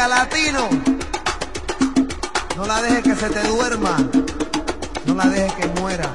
ella, latino. No la dejes que se te duerma. No la dejes que muera.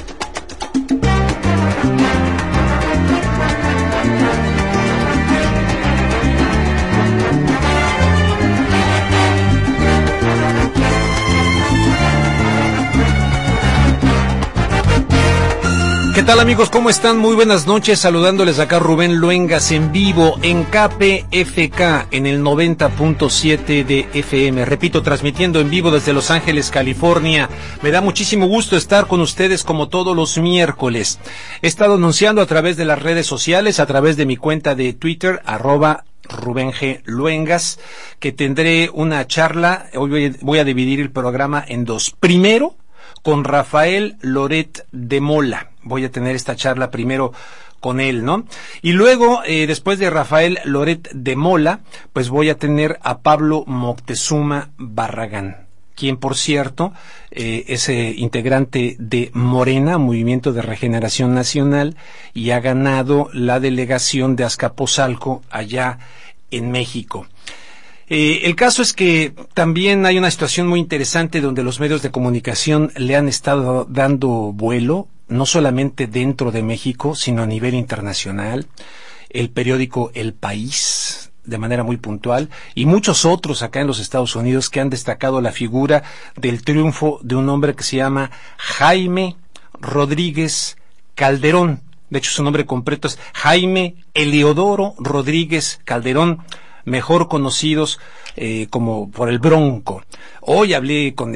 ¿Qué tal, amigos? ¿Cómo están? Muy buenas noches, saludándoles acá Rubén Luengas en vivo en KPFK en el 90.7 de FM. Repito, transmitiendo en vivo desde Los Ángeles, California. Me da muchísimo gusto estar con ustedes como todos los miércoles. He estado anunciando a través de las redes sociales, a través de mi cuenta de Twitter, @Rubén G. Luengas, que tendré una charla. Hoy voy a dividir el programa en dos. Primero, con Rafael Loret de Mola. Voy a tener esta charla primero con él, ¿no? Y luego, después de Rafael Loret de Mola, pues voy a tener a Pablo Moctezuma Barragán, quien, por cierto, es integrante de Morena, Movimiento de Regeneración Nacional, y ha ganado la delegación de Azcapotzalco allá en México. El caso es que también hay una situación muy interesante donde los medios de comunicación le han estado dando vuelo, no solamente dentro de México, sino a nivel internacional. El periódico El País, de manera muy puntual, y muchos otros acá en los Estados Unidos que han destacado la figura del triunfo de un hombre que se llama Jaime Rodríguez Calderón. De hecho, su nombre completo es Jaime Eliodoro Rodríguez Calderón, mejor conocidos como por el Bronco. Hoy hablé con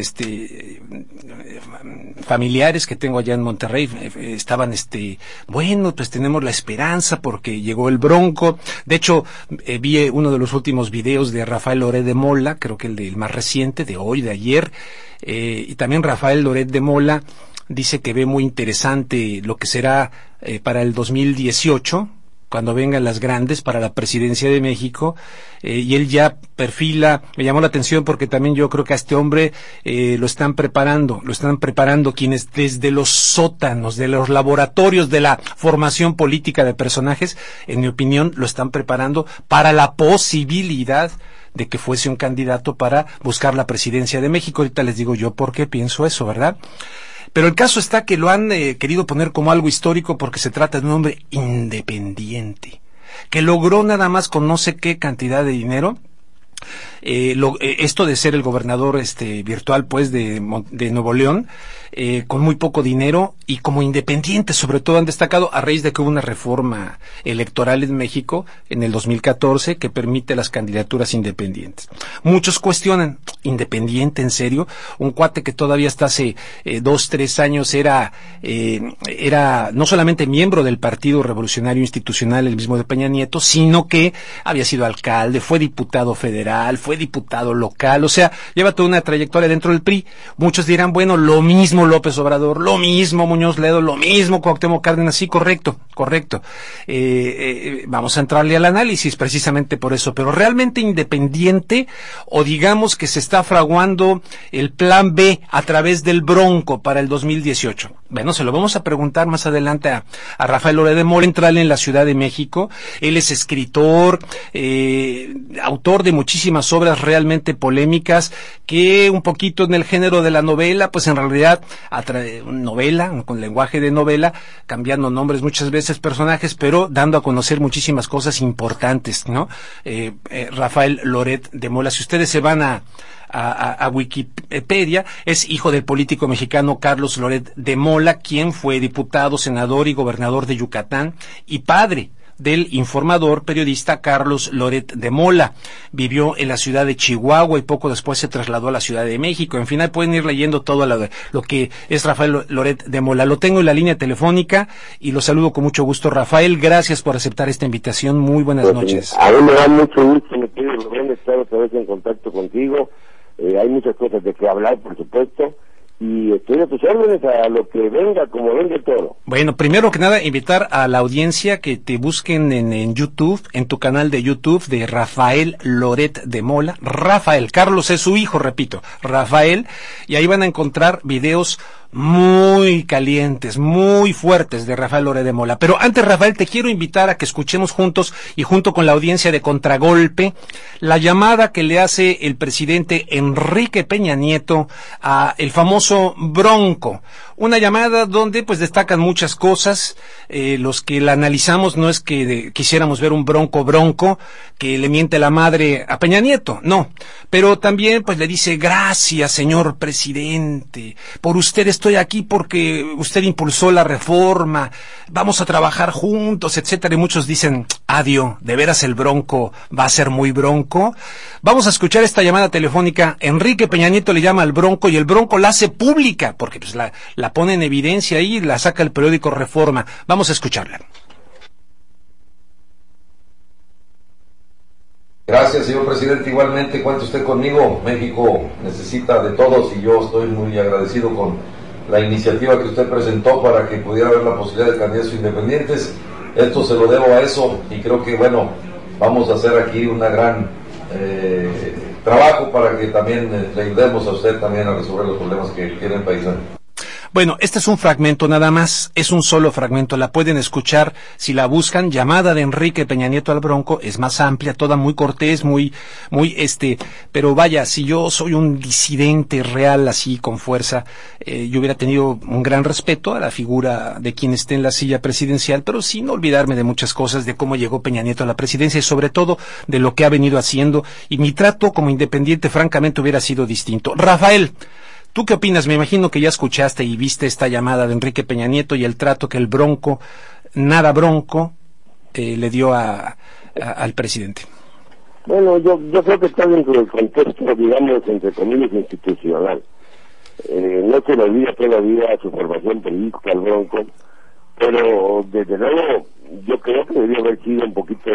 familiares que tengo allá en Monterrey, estaban bueno, pues tenemos la esperanza porque llegó el Bronco. De hecho, vi uno de los últimos videos de Rafael Loret de Mola, creo que el más reciente, de hoy, de ayer, y también Rafael Loret de Mola dice que ve muy interesante lo que será para el 2018, cuando vengan las grandes para la presidencia de México, y él ya perfila. Me llamó la atención porque también yo creo que a este hombre lo están preparando quienes desde los sótanos, de los laboratorios de la formación política de personajes, en mi opinión, lo están preparando para la posibilidad de que fuese un candidato para buscar la presidencia de México. Ahorita les digo yo por qué pienso eso, ¿verdad? Pero el caso está que lo han querido poner como algo histórico porque se trata de un hombre independiente, que logró nada más con no sé qué cantidad de dinero, esto de ser el gobernador virtual pues de Nuevo León, con muy poco dinero y como independiente. Sobre todo han destacado a raíz de que hubo una reforma electoral en México en el 2014 que permite las candidaturas independientes. Muchos cuestionan, ¿independiente en serio? Un cuate que todavía hasta hace 2-3 años era no solamente miembro del Partido Revolucionario Institucional, el mismo de Peña Nieto, sino que había sido alcalde, fue diputado federal, fue diputado local, o sea, lleva toda una trayectoria dentro del PRI. Muchos dirán, bueno, lo mismo López Obrador, lo mismo Muñoz Ledo, lo mismo Cuauhtémoc Cárdenas. Sí, correcto. Vamos a entrarle al análisis precisamente por eso, pero realmente independiente, o digamos que se está fraguando el plan B a través del Bronco para el 2018. Bueno, se lo vamos a preguntar más adelante a Rafael Loret de Mola, central en la Ciudad de México. Él es escritor, autor de muchísimas obras realmente polémicas, que un poquito en el género de la novela, pues en realidad novela, con lenguaje de novela, cambiando nombres muchas veces, personajes, pero dando a conocer muchísimas cosas importantes, ¿no? Rafael Loret de Mola, si ustedes se van a Wikipedia, es hijo del político mexicano Carlos Loret de Mola, quien fue diputado, senador y gobernador de Yucatán, y padre del informador periodista Carlos Loret de Mola. Vivió en la ciudad de Chihuahua y poco después se trasladó a la Ciudad de México. En fin, ahí pueden ir leyendo todo lo que es Rafael Loret de Mola. Lo tengo en la línea telefónica y lo saludo con mucho gusto. Rafael, gracias por aceptar esta invitación. Muy buenas noches. A mí me da mucho gusto, mi querido Rubén, estar otra vez en contacto contigo. Hay muchas cosas de que hablar, por supuesto, y estoy a tus órdenes a lo que venga, como venga todo. Bueno, primero que nada, invitar a la audiencia que te busquen en YouTube, en tu canal de YouTube de Rafael Loret de Mola. Rafael, Carlos es su hijo, repito, Rafael, y ahí van a encontrar videos muy calientes, muy fuertes de Rafael Loret de Mola. Pero antes, Rafael, te quiero invitar a que escuchemos juntos y junto con la audiencia de Contragolpe la llamada que le hace el presidente Enrique Peña Nieto a el famoso Bronco. Una llamada donde pues destacan muchas cosas. Los que la analizamos no es que quisiéramos ver un bronco que le miente la madre a Peña Nieto, no. Pero también pues le dice: gracias, señor presidente, por usted estoy aquí porque usted impulsó la reforma, vamos a trabajar juntos, etcétera. Y muchos dicen: adiós, ¿de veras el Bronco va a ser muy bronco? Vamos a escuchar esta llamada telefónica. Enrique Peña Nieto le llama al Bronco y el Bronco la hace pública, porque pues la pone en evidencia ahí, la saca el periódico Reforma. Vamos a escucharla. Gracias, señor presidente. Igualmente cuente usted conmigo. México necesita de todos y yo estoy muy agradecido con la iniciativa que usted presentó para que pudiera haber la posibilidad de candidatos independientes. Esto se lo debo a eso y creo que, bueno, vamos a hacer aquí una gran trabajo para que también le ayudemos a usted también a resolver los problemas que tiene el país. Bueno, este es un fragmento nada más, es un solo fragmento, la pueden escuchar si la buscan. Llamada de Enrique Peña Nieto al Bronco, es más amplia, toda muy cortés, muy pero vaya, si yo soy un disidente real así con fuerza, yo hubiera tenido un gran respeto a la figura de quien esté en la silla presidencial, pero sin olvidarme de muchas cosas, de cómo llegó Peña Nieto a la presidencia y sobre todo de lo que ha venido haciendo, y mi trato como independiente francamente hubiera sido distinto. Rafael, ¿tú qué opinas? Me imagino que ya escuchaste y viste esta llamada de Enrique Peña Nieto y el trato que el Bronco, nada bronco, le dio al presidente. Bueno, yo creo que está dentro del contexto, digamos, entre comillas, institucional. No se le olvida todavía su formación política al Bronco, pero desde luego yo creo que debería haber sido un poquito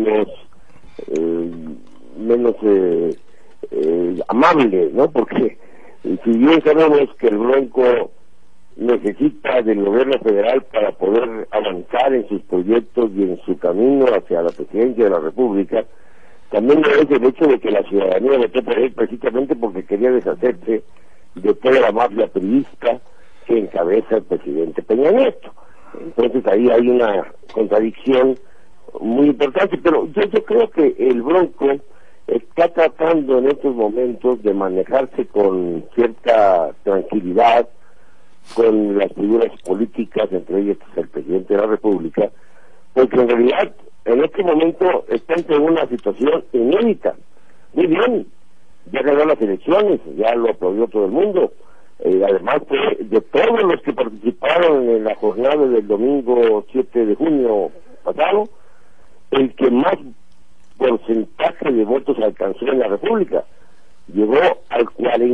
menos amable, ¿no? Porque si bien sabemos que el Bronco necesita del gobierno federal para poder avanzar en sus proyectos y en su camino hacia la presidencia de la República, también es el hecho de que la ciudadanía votó por él precisamente porque quería deshacerse de toda la mafia priista que encabeza el presidente Peña Nieto. Entonces ahí hay una contradicción muy importante, pero yo creo que el Bronco está tratando en estos momentos de manejarse con cierta tranquilidad con las figuras políticas, entre ellas el presidente de la República, porque en realidad en este momento está entre una situación inédita. Muy bien, ya ganó las elecciones, ya lo aplaudió todo el mundo, además de todos los que participaron en la jornada del domingo 7 de junio pasado, el que más porcentaje de votos alcanzó en la República, llegó al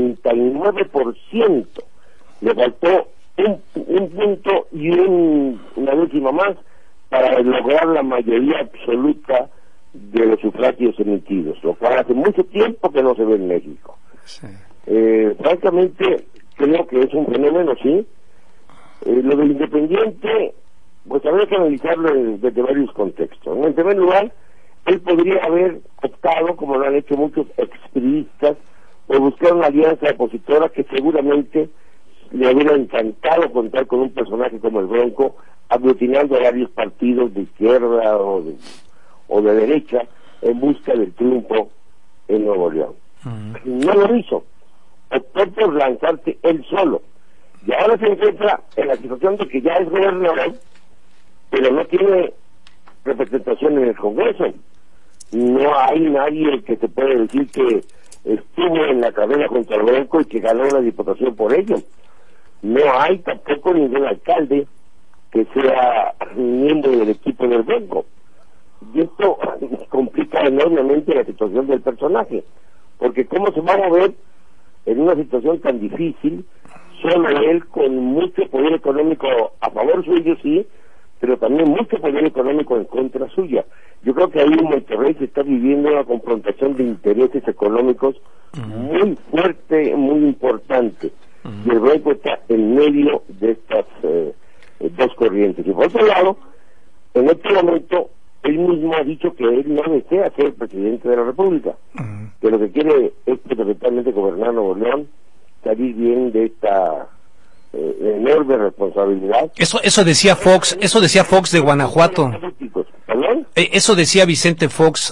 49%, le faltó un punto y una décima más para lograr la mayoría absoluta de los sufragios emitidos, lo cual hace mucho tiempo que no se ve en México. Sí. Francamente creo que es un fenómeno, sí. Lo del independiente, pues habría que analizarlo desde varios contextos, ¿no? En primer lugar, él podría haber optado, como lo han hecho muchos expriistas, por buscar una alianza opositora que seguramente le hubiera encantado contar con un personaje como el Bronco, aglutinando a varios partidos de izquierda o de derecha en busca del triunfo en Nuevo León. No lo hizo, optó por lanzarse él solo, y ahora se encuentra en la situación de que ya es gobernador, pero no tiene representación en el Congreso. No hay nadie que se pueda decir que estuvo en la carrera contra el Bronco y que ganó una diputación por ello. No hay tampoco ningún alcalde que sea miembro del equipo del Bronco. Y esto complica enormemente la situación del personaje, porque cómo se va a mover en una situación tan difícil, solo él con mucho poder económico a favor suyo, sí, pero también mucho poder económico en contra suya. Yo creo que ahí en Monterrey se está viviendo una confrontación de intereses económicos muy fuerte, muy importante, y el Bronco está en medio de estas dos corrientes. Y por otro lado, en este momento, él mismo ha dicho que él no desea ser presidente de la República, que lo que quiere es fundamentalmente gobernar Nuevo León, salir bien de esta enorme responsabilidad. Eso decía Fox de Guanajuato. ¿Perdón? Eso decía Vicente Fox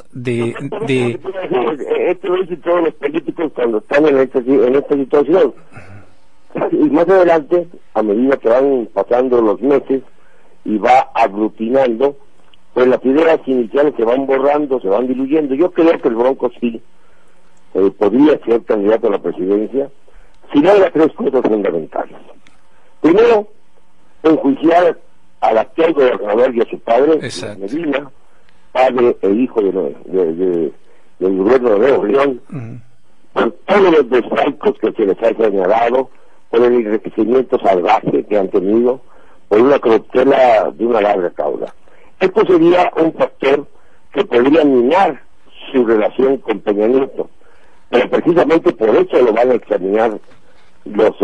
Esto lo dicen todos los políticos cuando están en esta situación. Y más adelante, a medida que van pasando los meses y va aglutinando, pues las ideas iniciales se van borrando, se van diluyendo. Yo creo que el Bronco sí podría ser candidato a la presidencia si no hay tres cosas fundamentales. Primero, enjuiciar al actual gobernador y a su padre, Medina, padre e hijo del gobierno de Nuevo León, por todos los desfalcos que se les ha señalado, por el enriquecimiento salvaje que han tenido, por una corruptela de una larga cauda. Esto sería un factor que podría minar su relación con Peña Nieto, pero precisamente por eso lo van a examinar los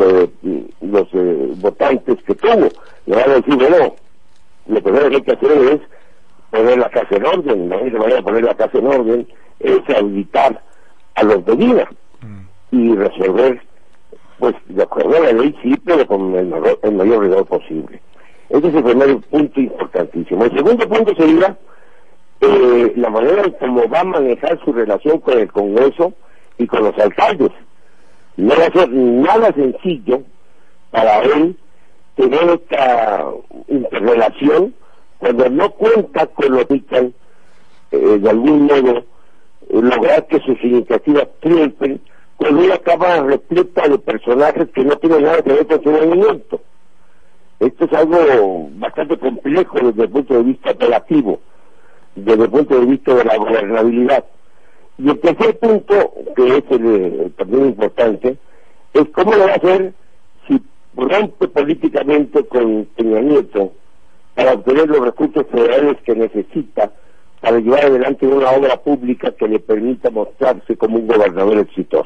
votantes que tuvo. Le van a decir, bueno, lo primero que hay que hacer es poner la casa en orden. La única manera de poner la casa en orden es auditar a los de vida y resolver, pues de acuerdo a la ley, sí, pero con el mayor rigor posible. Ese es el primer punto importantísimo. El segundo punto sería la manera en cómo va a manejar su relación con el Congreso y con los alcaldes. No va a ser nada sencillo para él tener esta interrelación cuando no cuenta con lo que de algún modo lograr que sus iniciativas triunfen con una cámara repleta de personajes que no tienen nada que ver con su movimiento. Esto es algo bastante complejo desde el punto de vista operativo, desde el punto de vista de la gobernabilidad. Y el tercer punto, que es también importante, es cómo lo va a hacer si rompe políticamente con Peña Nieto para obtener los recursos federales que necesita para llevar adelante una obra pública que le permita mostrarse como un gobernador exitoso.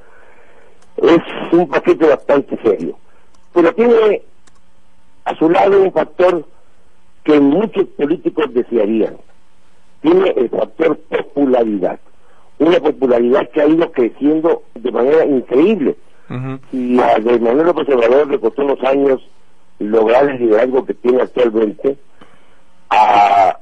Es un paquete bastante serio, pero tiene a su lado un factor que muchos políticos desearían. Tiene el factor popularidad, una popularidad que ha ido creciendo de manera increíble. Y a Manuel López Obrador le costó unos años lograr el liderazgo que tiene actualmente. A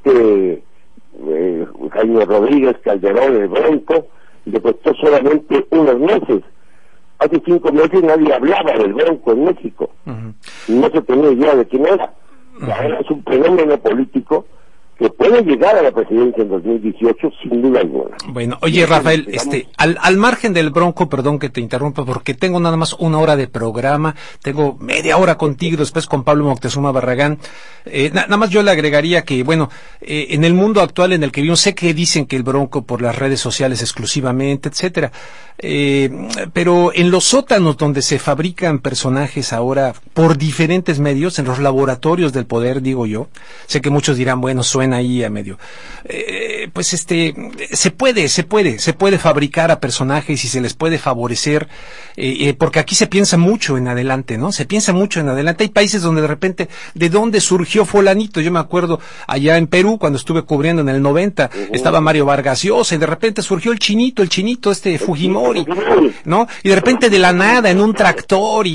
Jaime Rodríguez Calderón, el Bronco, le costó solamente unos meses. Hace 5 meses nadie hablaba del Bronco en México, no se tenía idea de quién era. Ahora es un fenómeno político que puede llegar a la presidencia en 2018 sin duda alguna. Bueno, oye Rafael, al margen del Bronco, perdón que te interrumpa, porque tengo nada más 1 hora de programa, tengo media hora contigo, después con Pablo Moctezuma Barragán, nada más yo le agregaría que, bueno, en el mundo actual en el que vivimos, sé que dicen que el Bronco por las redes sociales exclusivamente, etcétera, pero en los sótanos donde se fabrican personajes ahora por diferentes medios, en los laboratorios del poder, digo yo, sé que muchos dirán, bueno, suena ahí a medio, pues se puede fabricar a personajes y se les puede favorecer, porque aquí se piensa mucho en adelante, ¿no? Se piensa mucho en adelante. Hay países donde de repente, ¿de dónde surgió fulanito? Yo me acuerdo allá en Perú, cuando estuve cubriendo en el 90, estaba Mario Vargas Llosa, y de repente surgió el chinito Fujimori, ¿no? Y de repente de la nada, en un tractor,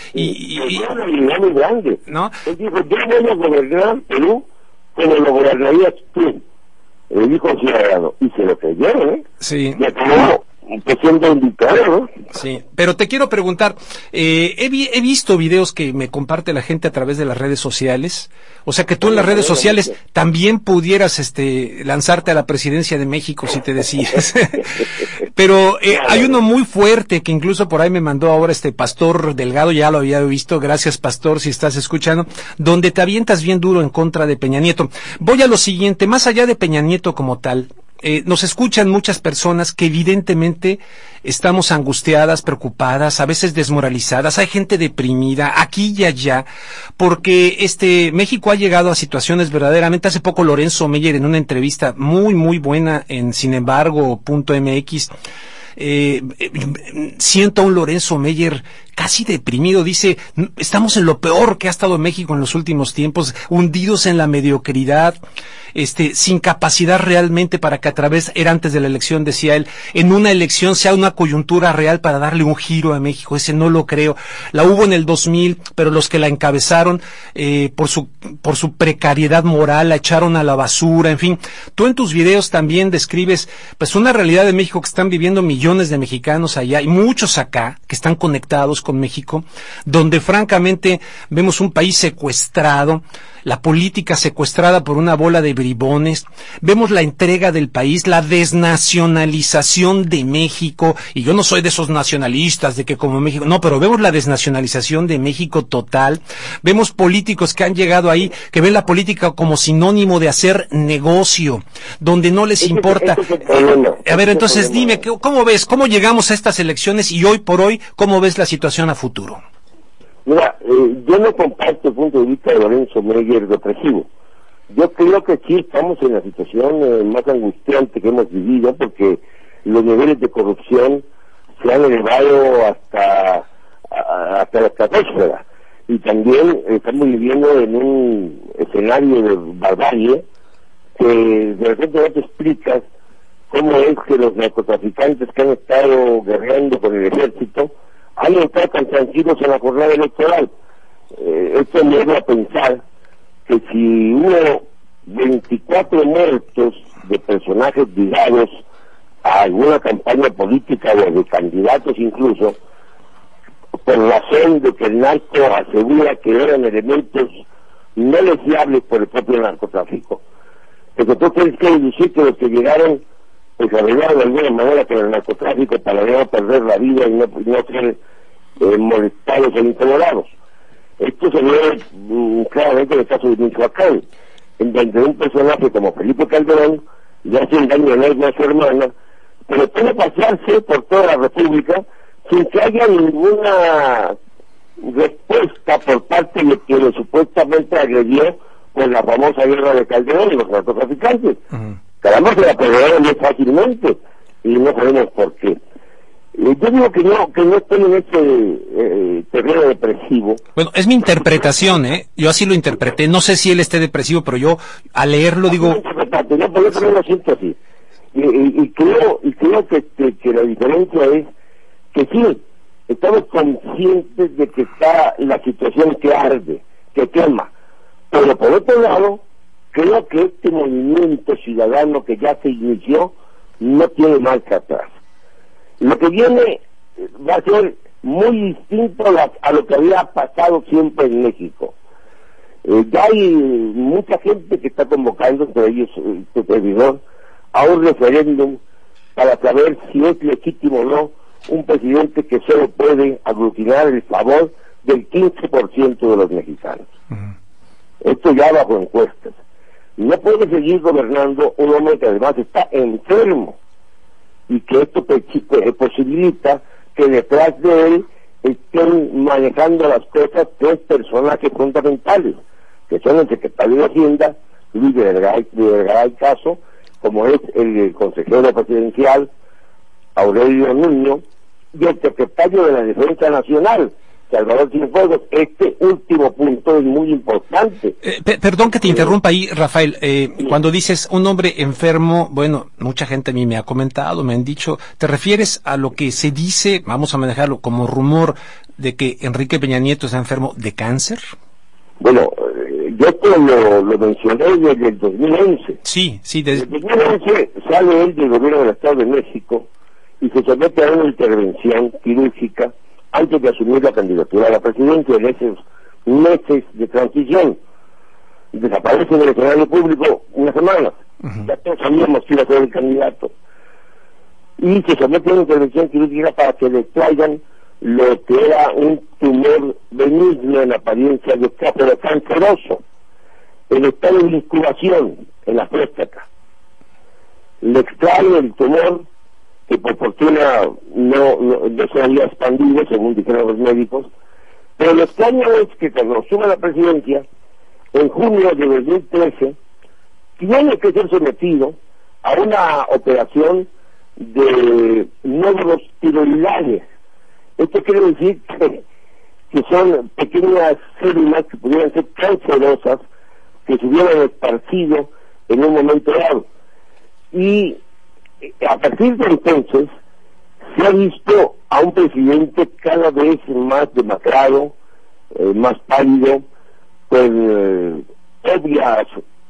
¿no? Él dijo, yo voy a gobernar Perú como lo gobernarías tú, le dijo el ciudadano, y se lo creyeron, ¿eh? Sí. Y acabó siendo indicado, ¿no? Sí, pero te quiero preguntar, he visto videos que me comparte la gente a través de las redes sociales, o sea que tú en las redes sociales también pudieras lanzarte a la presidencia de México si te decides. Pero hay uno muy fuerte que incluso por ahí me mandó ahora Pastor Delgado, ya lo había visto, gracias Pastor si estás escuchando, donde te avientas bien duro en contra de Peña Nieto. Voy a lo siguiente, más allá de Peña Nieto como tal, nos escuchan muchas personas que evidentemente estamos angustiadas, preocupadas, a veces desmoralizadas, hay gente deprimida aquí y allá, porque México ha llegado a situaciones verdaderamente. Hace poco Lorenzo Meyer en una entrevista muy muy buena en sinembargo.mx, siento a un Lorenzo Meyer casi deprimido, dice, estamos en lo peor que ha estado México en los últimos tiempos, hundidos en la mediocridad, sin capacidad realmente para que a través, era antes de la elección, decía él, en una elección sea una coyuntura real para darle un giro a México. Ese no lo creo. La hubo en el 2000, pero los que la encabezaron, por su precariedad moral, la echaron a la basura, en fin. Tú en tus videos también describes, pues, una realidad de México que están viviendo millones de mexicanos allá y muchos acá que están conectados con México, donde francamente vemos un país secuestrado, la política secuestrada por una bola de bribones, vemos la entrega del país, la desnacionalización de México, y yo no soy de esos nacionalistas de que como México, no, pero vemos la desnacionalización de México total, vemos políticos que han llegado ahí, que ven la política como sinónimo de hacer negocio, donde no les importa. A ver, entonces dime, ¿cómo ves? ¿Cómo llegamos a estas elecciones y hoy por hoy, cómo ves la situación a futuro? Mira, yo no comparto el punto de vista de Lorenzo Meyer depresivo. Yo creo que sí estamos en la situación más angustiante que hemos vivido, porque los niveles de corrupción se han elevado hasta la estratosfera, y también estamos viviendo en un escenario de barbarie que de repente no te explicas cómo es que los narcotraficantes que han estado guerreando con el ejército han estado tan tranquilos en la jornada electoral. Esto me lleva a pensar que si hubo 24 muertos de personajes ligados a alguna campaña política o de candidatos incluso, por razón de que el narco asegura que eran elementos no deseables por el propio narcotráfico, porque tú tienes que deducir que los que llegaron pues arreglaron de alguna manera con el narcotráfico para no perder la vida y no ser molestados o incomodados. Esto se ve claramente en el caso de Michoacán, en donde un personaje como Felipe Calderón le hace un daño enorme a su hermana, pero puede pasearse por toda la República sin que haya ninguna respuesta por parte de quien supuestamente agredió con la famosa guerra de Calderón y los narcotraficantes. Caramba, se la perdonaron muy fácilmente y no sabemos por qué. Yo digo que no estoy en este terreno depresivo. Bueno, es mi interpretación, yo así lo interpreté. No sé si él esté depresivo, pero yo al leerlo digo... Yo por eso lo siento así. Y creo que la diferencia es que sí, estamos conscientes de que está la situación que arde, que quema. Pero por otro lado, creo que este movimiento ciudadano que ya se inició no tiene marcha atrás. Lo que viene va a ser muy distinto a lo que había pasado siempre en México. Ya hay mucha gente que está convocando, entre ellos tu servidor, a un referéndum para saber si es legítimo o no un presidente que solo puede aglutinar el favor del 15% de los mexicanos. Esto ya bajo encuestas. No puede seguir gobernando un hombre que además está enfermo, y que esto posibilita que detrás de él estén manejando las cosas tres personajes fundamentales, que son el secretario de Hacienda, Luis de Vergaray Caso, como es el consejero presidencial, Aurelio Nuño, y el secretario de la Defensa Nacional, Salvador Cienfuegos. Este último punto es muy importante. Perdón que te interrumpa ahí, Rafael. Cuando dices un hombre enfermo, bueno, mucha gente a mí me ha comentado, me han dicho, ¿te refieres a lo que se dice, vamos a manejarlo como rumor, de que Enrique Peña Nieto está enfermo de cáncer? Bueno, yo esto lo mencioné desde el 2011. Sí. Desde el 2011 sale él del gobierno del Estado de México y se somete a una intervención quirúrgica antes de asumir la candidatura a la presidencia en esos meses de transición. Desaparece del escenario público una semana. Ya todos sabíamos que iba a ser el candidato. Y se somete a una intervención quirúrgica para que le traigan lo que era un tumor benigno en apariencia pero canceroso, en estado de incubación en la próstata. Le extraen el tumor, que por fortuna no se había expandido, según dijeron los médicos, pero lo extraño es que cuando asuma la presidencia, en junio de 2013, tiene que ser sometido a una operación de nódulos tiroidales Esto quiere decir que son pequeñas células que pudieran ser cancerosas, que se hubieran esparcido en un momento dado. Y a partir de entonces se ha visto a un presidente cada vez más demacrado, más pálido, con obvias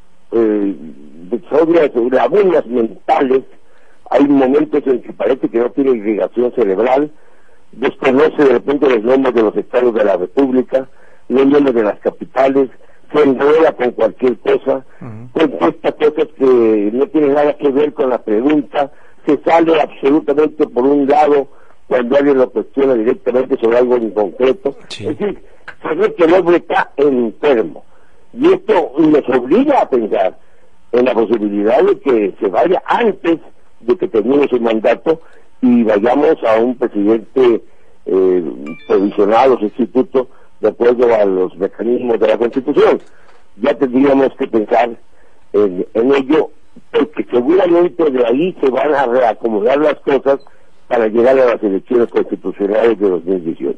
lagunas mentales. Hay momentos en que parece que no tiene irrigación cerebral, desconoce de repente los nombres de los estados de la República, los nombres de las capitales, se enreda con cualquier cosa, contesta cosas que no tienen nada que ver con la pregunta, se sale absolutamente por un lado cuando alguien lo cuestiona directamente sobre algo en concreto. Sí. Es decir, se ve que el hombre está enfermo. Y esto nos obliga a pensar en la posibilidad de que se vaya antes de que termine su mandato y vayamos a un presidente provisional o sustituto de acuerdo a los mecanismos de la Constitución. Ya tendríamos que pensar en ello, porque seguramente de ahí se van a reacomodar las cosas para llegar a las elecciones constitucionales de 2018.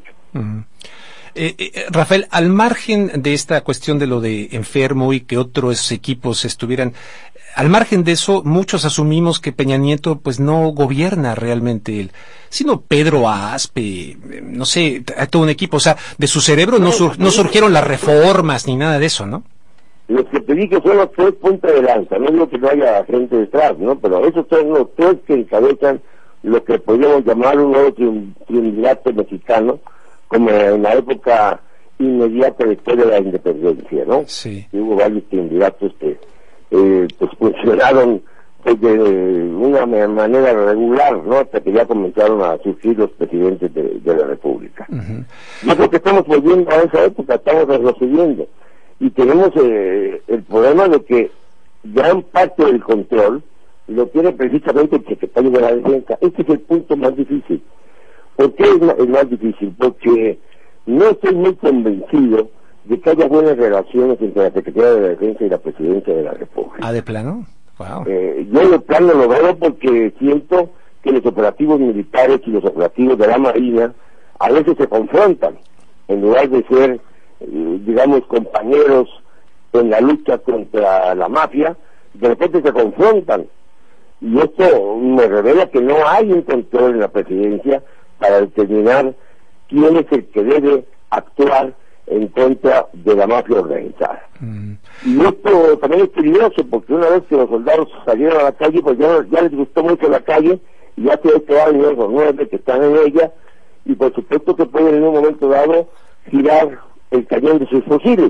Rafael, al margen de esta cuestión de lo de enfermo y que otros equipos estuvieran, al margen de eso, muchos asumimos que Peña Nieto pues no gobierna realmente él, sino Pedro Aspe, no sé, todo un equipo, o sea, de su cerebro no surgieron las reformas ni nada de eso, ¿no? Los que te dije son los tres puntas de lanza, no digo que no haya gente detrás, ¿no? Pero esos son los tres que encabezan lo que podríamos llamar un nuevo triunvirato mexicano, como en la época inmediata después de la independencia, ¿no? Sí. Y hubo varios triunviratos que pues funcionaron pues, de una manera regular, ¿no? Hasta que ya comenzaron a surgir los presidentes de la República. Yo creo que estamos volviendo a esa época, estamos retrocediendo. Y tenemos el problema de que gran parte del control lo tiene precisamente el secretario de la Defensa. Este es el punto más difícil. ¿Por qué es más difícil? Porque no estoy muy convencido de que haya buenas relaciones entre la Secretaría de la Defensa y la Presidencia de la República. ¿Ah, de plano? Wow. Yo de plano lo veo porque siento que los operativos militares y los operativos de la Marina a veces se confrontan, en lugar de ser, digamos, compañeros en la lucha contra la mafia, de repente se confrontan. Y esto me revela que no hay un control en la Presidencia para determinar quién es el que debe actuar en contra de la mafia organizada. Y esto también es peligroso, porque una vez que los soldados salieron a la calle, pues ya les gustó mucho la calle, y hace 8 años o 9 que están en ella, y por supuesto que pueden en un momento dado girar el cañón de sus fusiles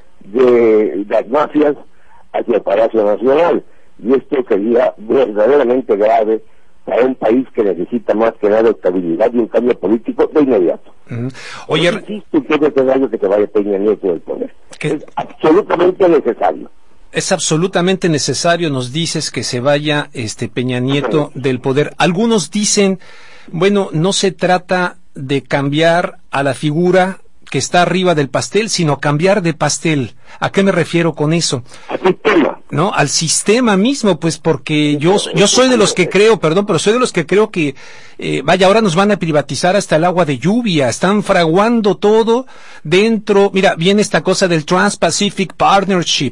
de las mafias hacia el Palacio Nacional, y esto sería verdaderamente grave para un país que necesita más que nada estabilidad y un cambio político de inmediato. Oye, no existe que es necesario que se vaya Peña Nieto del poder. Es absolutamente necesario. Es absolutamente necesario, nos dices, que se vaya Peña Nieto del poder. Algunos dicen, bueno, no se trata de cambiar a la figura que está arriba del pastel, sino cambiar de pastel. ¿A qué me refiero con eso? Al sistema. ¿No? Al sistema mismo, pues, porque yo soy de los que creo, pero soy de los que creo que, ahora nos van a privatizar hasta el agua de lluvia, están fraguando todo dentro. Mira, viene esta cosa del Trans-Pacific Partnership,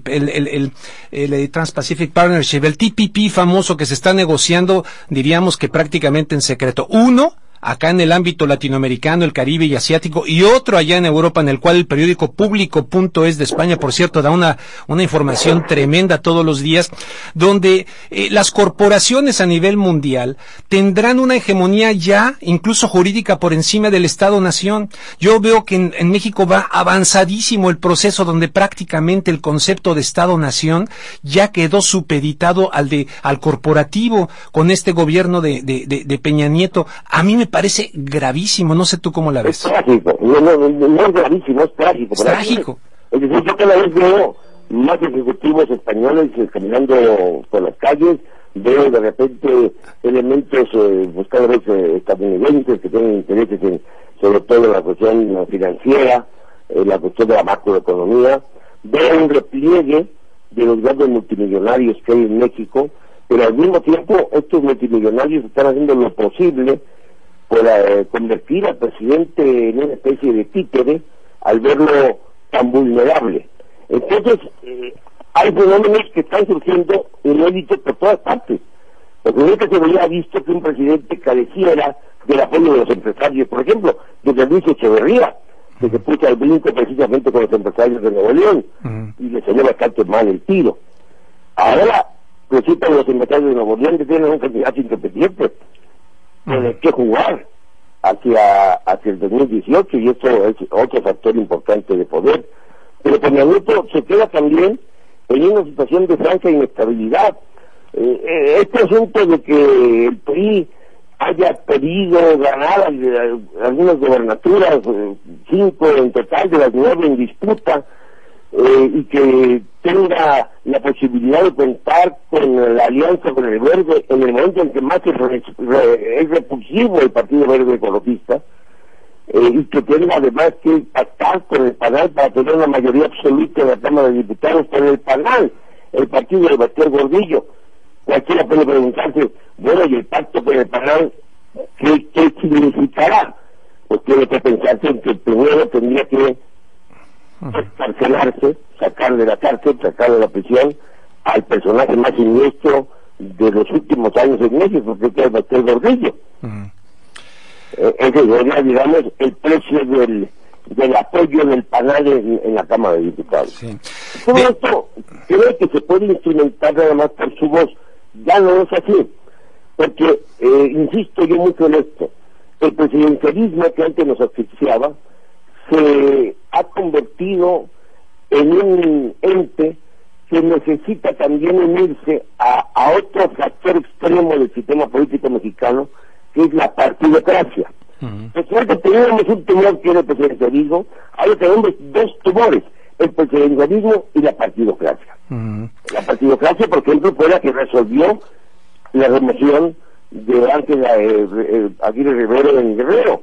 el Trans-Pacific Partnership, el TPP famoso que se está negociando, diríamos que prácticamente en secreto. Uno, acá en el ámbito latinoamericano, el Caribe y asiático, y otro allá en Europa, en el cual el periódico Público.es de España, por cierto, da una información tremenda todos los días, donde las corporaciones a nivel mundial tendrán una hegemonía ya, incluso jurídica, por encima del Estado-Nación. Yo veo que en México va avanzadísimo el proceso, donde prácticamente el concepto de Estado-Nación ya quedó supeditado al corporativo con este gobierno de Peña Nieto. A mí me parece gravísimo, no sé tú cómo la ves. Es trágico, no es gravísimo, es trágico. Es trágico. Es decir, yo cada vez veo más ejecutivos españoles caminando por las calles, veo de repente elementos cada vez estadounidenses que tienen intereses sobre todo en la cuestión financiera, en la cuestión de la macroeconomía, veo un repliegue de los grandes multimillonarios que hay en México, pero al mismo tiempo estos multimillonarios están haciendo lo posible por convertir al presidente en una especie de títere al verlo tan vulnerable. Entonces, hay fenómenos que están surgiendo inéditos por todas partes. Porque nunca se había visto que un presidente careciera del apoyo de los empresarios, por ejemplo, desde Luis Echeverría, que se puso al brinco precisamente con los empresarios de Nuevo León, y le salió bastante mal el tiro. Ahora resulta que los empresarios de Nuevo León tienen un candidato independiente con el que jugar hacia el 2018, y eso es otro factor importante de poder. Pero Peña Nieto se queda también en una situación de franca inestabilidad. Este asunto de que el PRI haya pedido ganar algunas gobernaturas, 5 en total de las 9 en disputa, y que tenga la posibilidad de contar con la alianza con el Verde en el momento en que más es repulsivo el Partido Verde Ecologista, y que tenga además que pactar con el PANAL para tener una mayoría absoluta en la Cámara de Diputados con el PANAL, el partido de Bastián Gordillo. Cualquiera puede preguntarse, bueno, y el pacto con el PANAL, ¿qué significará? Pues tiene que pensarse en que primero tendría que encarcelarse, sacar de la cárcel, sacar de la prisión al personaje más siniestro de los últimos años en México, que es Bastián Gordillo. Ese sería, digamos, el precio del apoyo del PANAL en la Cámara de Diputados. Sí. Todo esto creo que se puede instrumentar nada más por su voz. Ya no es así, porque, insisto yo mucho en esto, el presidencialismo que antes nos asfixiaba se ha convertido en un ente que necesita también unirse a otro factor extremo del sistema político mexicano, que es la partidocracia. Porque antes teníamos un tumor que era el presidencialismo, ahora tenemos 2 tumores, el presidencialismo y la partidocracia. La partidocracia, por ejemplo, fue la que resolvió la remoción de Ángel Aguirre Rivero en Guerrero.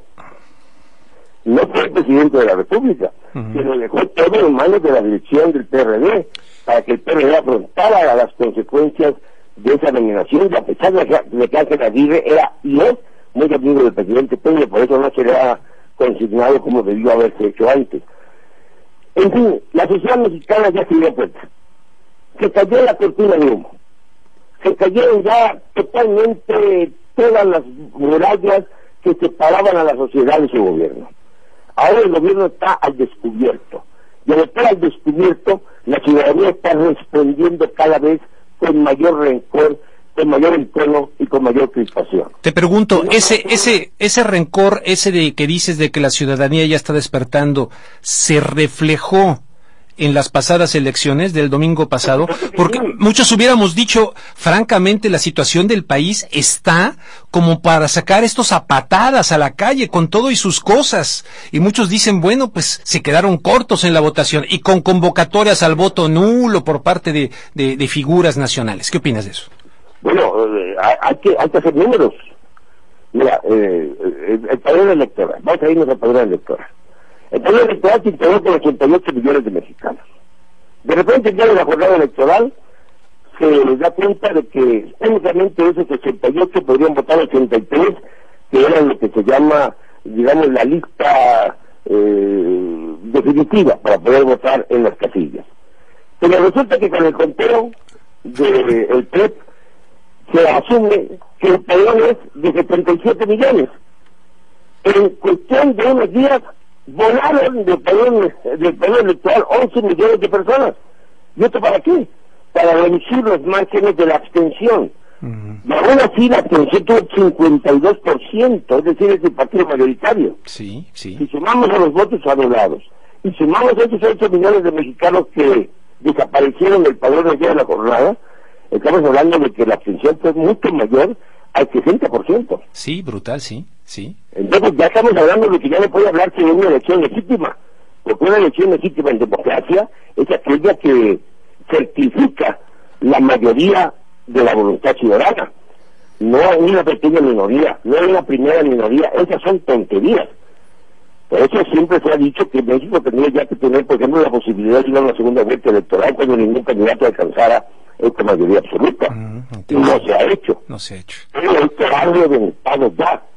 No fue el presidente de la República, sino dejó todo en manos de la dirección del PRD, para que el PRD afrontara las consecuencias de esa nominación, y a pesar de que Ángel Aguirre era y es muy amigo del presidente Peña, por eso no se le ha consignado como debió haberse hecho antes. En fin, la sociedad mexicana ya se dio cuenta. Se cayó la cortina de humo. Se cayeron ya totalmente todas las murallas que separaban a la sociedad de su gobierno. Ahora el gobierno está al descubierto. Y al estar al descubierto, la ciudadanía está respondiendo cada vez con mayor rencor, con mayor encono y con mayor crispación. Te pregunto, ese rencor, ese de que dices de que la ciudadanía ya está despertando, ¿se reflejó en las pasadas elecciones del domingo pasado? Porque muchos hubiéramos dicho, francamente, la situación del país está como para sacar estos a patadas a la calle con todo y sus cosas. Y muchos dicen, bueno, pues se quedaron cortos en la votación y con convocatorias al voto nulo por parte de figuras nacionales. ¿Qué opinas de eso? Bueno, hay que hacer números. Mira, el padrón electoral, vamos a irnos al padrón electoral. El padrón electoral se integró con 88 millones de mexicanos. De repente, ya en la jornada electoral, se da cuenta de que únicamente de esos 88 podrían votar 83, que eran lo que se llama, digamos, la lista definitiva para poder votar en las casillas. Pero resulta que con el conteo del PREP, se asume que el padrón es de 77 millones. En cuestión de unos días, volaron del padrón electoral 11 millones de personas. ¿Y esto para qué? Para reducir los márgenes de la abstención. Y aún así la abstención tuvo 52%, es decir, es el partido mayoritario. Sí. Si sumamos a los votos anulados, y sumamos a esos 8 millones de mexicanos que desaparecieron del padrón el día de la jornada, estamos hablando de que la abstención fue mucho mayor al 60%. Sí, brutal, sí. Entonces ya estamos hablando de que ya no puede hablarse de una elección legítima, porque una elección legítima en democracia es aquella que certifica la mayoría de la voluntad ciudadana, no una pequeña minoría, no una primera minoría. Esas son tonterías. Por eso siempre se ha dicho que México tendría ya que tener, por ejemplo, la posibilidad de ir a una segunda vuelta electoral cuando ningún candidato alcanzara esta mayoría absoluta. Y no se ha hecho. No se ha hecho. Pero esto ha reventado ya.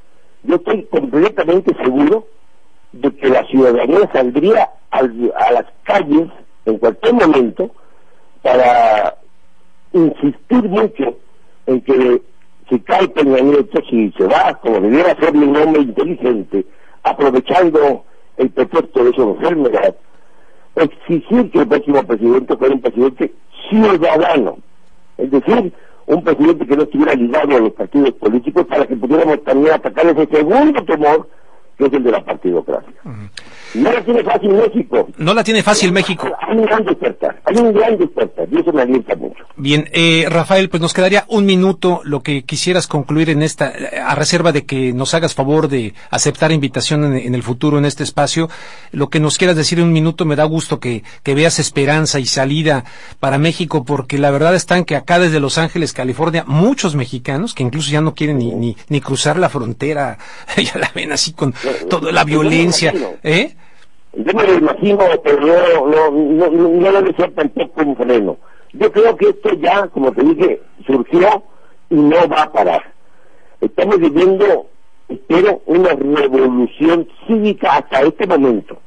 yo estoy completamente seguro de que la ciudadanía saldría a las calles en cualquier momento para insistir mucho en que si cae Peña Nieto, si se va, como debiera hacerle un hombre inteligente, aprovechando el pretexto de su enfermedad, exigir que el próximo presidente fuera un presidente ciudadano, es decir, un presidente que no estuviera ligado a los partidos políticos, para que pudiéramos también atacar ese segundo temor, que es el de la partidocracia. No la tiene fácil México. No la tiene fácil México. Hay un gran despertar, y eso me alienta mucho. Bien, Rafael, pues nos quedaría un minuto, lo que quisieras concluir en esta, a reserva de que nos hagas favor de aceptar invitación en el futuro en este espacio, lo que nos quieras decir en un minuto. Me da gusto que veas esperanza y salida para México, porque la verdad está en que acá desde Los Ángeles, California, muchos mexicanos que incluso ya no quieren ni cruzar la frontera, ya la ven así con toda la violencia, Yo me lo imagino, pero no debe ser tampoco un freno. Yo creo que esto ya, como te dije, surgió y no va a parar. Estamos viviendo, espero, una revolución cívica hasta este momento.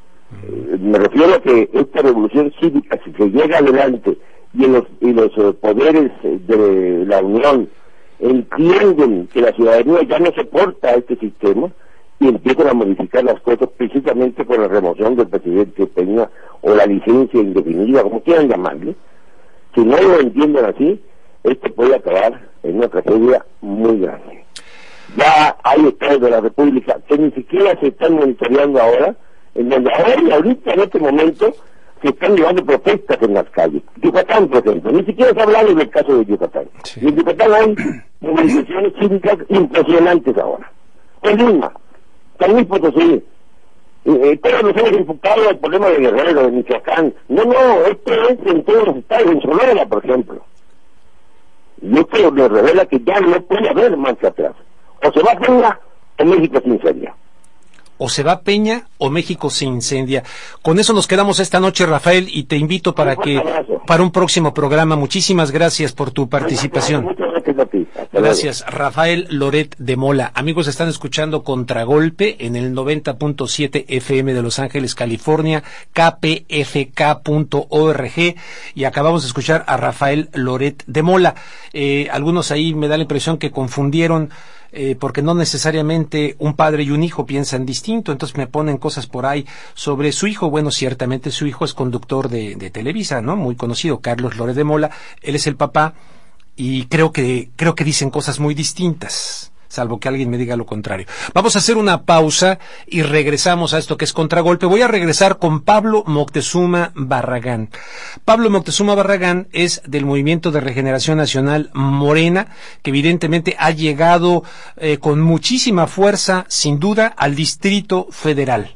Me refiero a que esta revolución cívica, si se llega adelante y los poderes de la Unión entienden que la ciudadanía ya no soporta este sistema, y empiezan a modificar las cosas precisamente por la remoción del presidente Peña o la licencia indefinida, como quieran llamarle. Si no lo entienden así, esto puede acabar en una tragedia muy grande. Ya hay estados de la República que ni siquiera se están monitoreando ahora, en donde ahorita en este momento se están llevando protestas en las calles. Yucatán, por ejemplo, ni siquiera se ha hablado del caso de Yucatán. Sí. Y en Yucatán hay movilizaciones cívicas impresionantes ahora. Colima, San Luis Potosí, todos nos hemos enfocado al problema de Guerrero, de Michoacán. No, esto es en todos los estados, en Sonora, por ejemplo. Y esto nos revela que ya no puede haber marcha atrás. O se va a Peña o México se incendia. O se va Peña o México se incendia. Con eso nos quedamos esta noche, Rafael, y te invito para un próximo programa. Muchísimas gracias por tu participación. Muchas gracias a ti. Gracias, Rafael Loret de Mola. Amigos, están escuchando Contragolpe en el 90.7 FM de Los Ángeles, California, kpfk.org, y acabamos de escuchar a Rafael Loret de Mola. Algunos ahí me da la impresión que confundieron, porque no necesariamente un padre y un hijo piensan distinto, entonces me ponen cosas por ahí sobre su hijo. Bueno, ciertamente su hijo es conductor de Televisa, ¿no? Muy conocido, Carlos Loret de Mola. Él es el papá, y creo que dicen cosas muy distintas, salvo que alguien me diga lo contrario. Vamos a hacer una pausa y regresamos a esto que es Contragolpe. Voy a regresar con Pablo Moctezuma Barragán. Pablo Moctezuma Barragán es del Movimiento de Regeneración Nacional Morena, que evidentemente ha llegado con muchísima fuerza, sin duda, al Distrito Federal,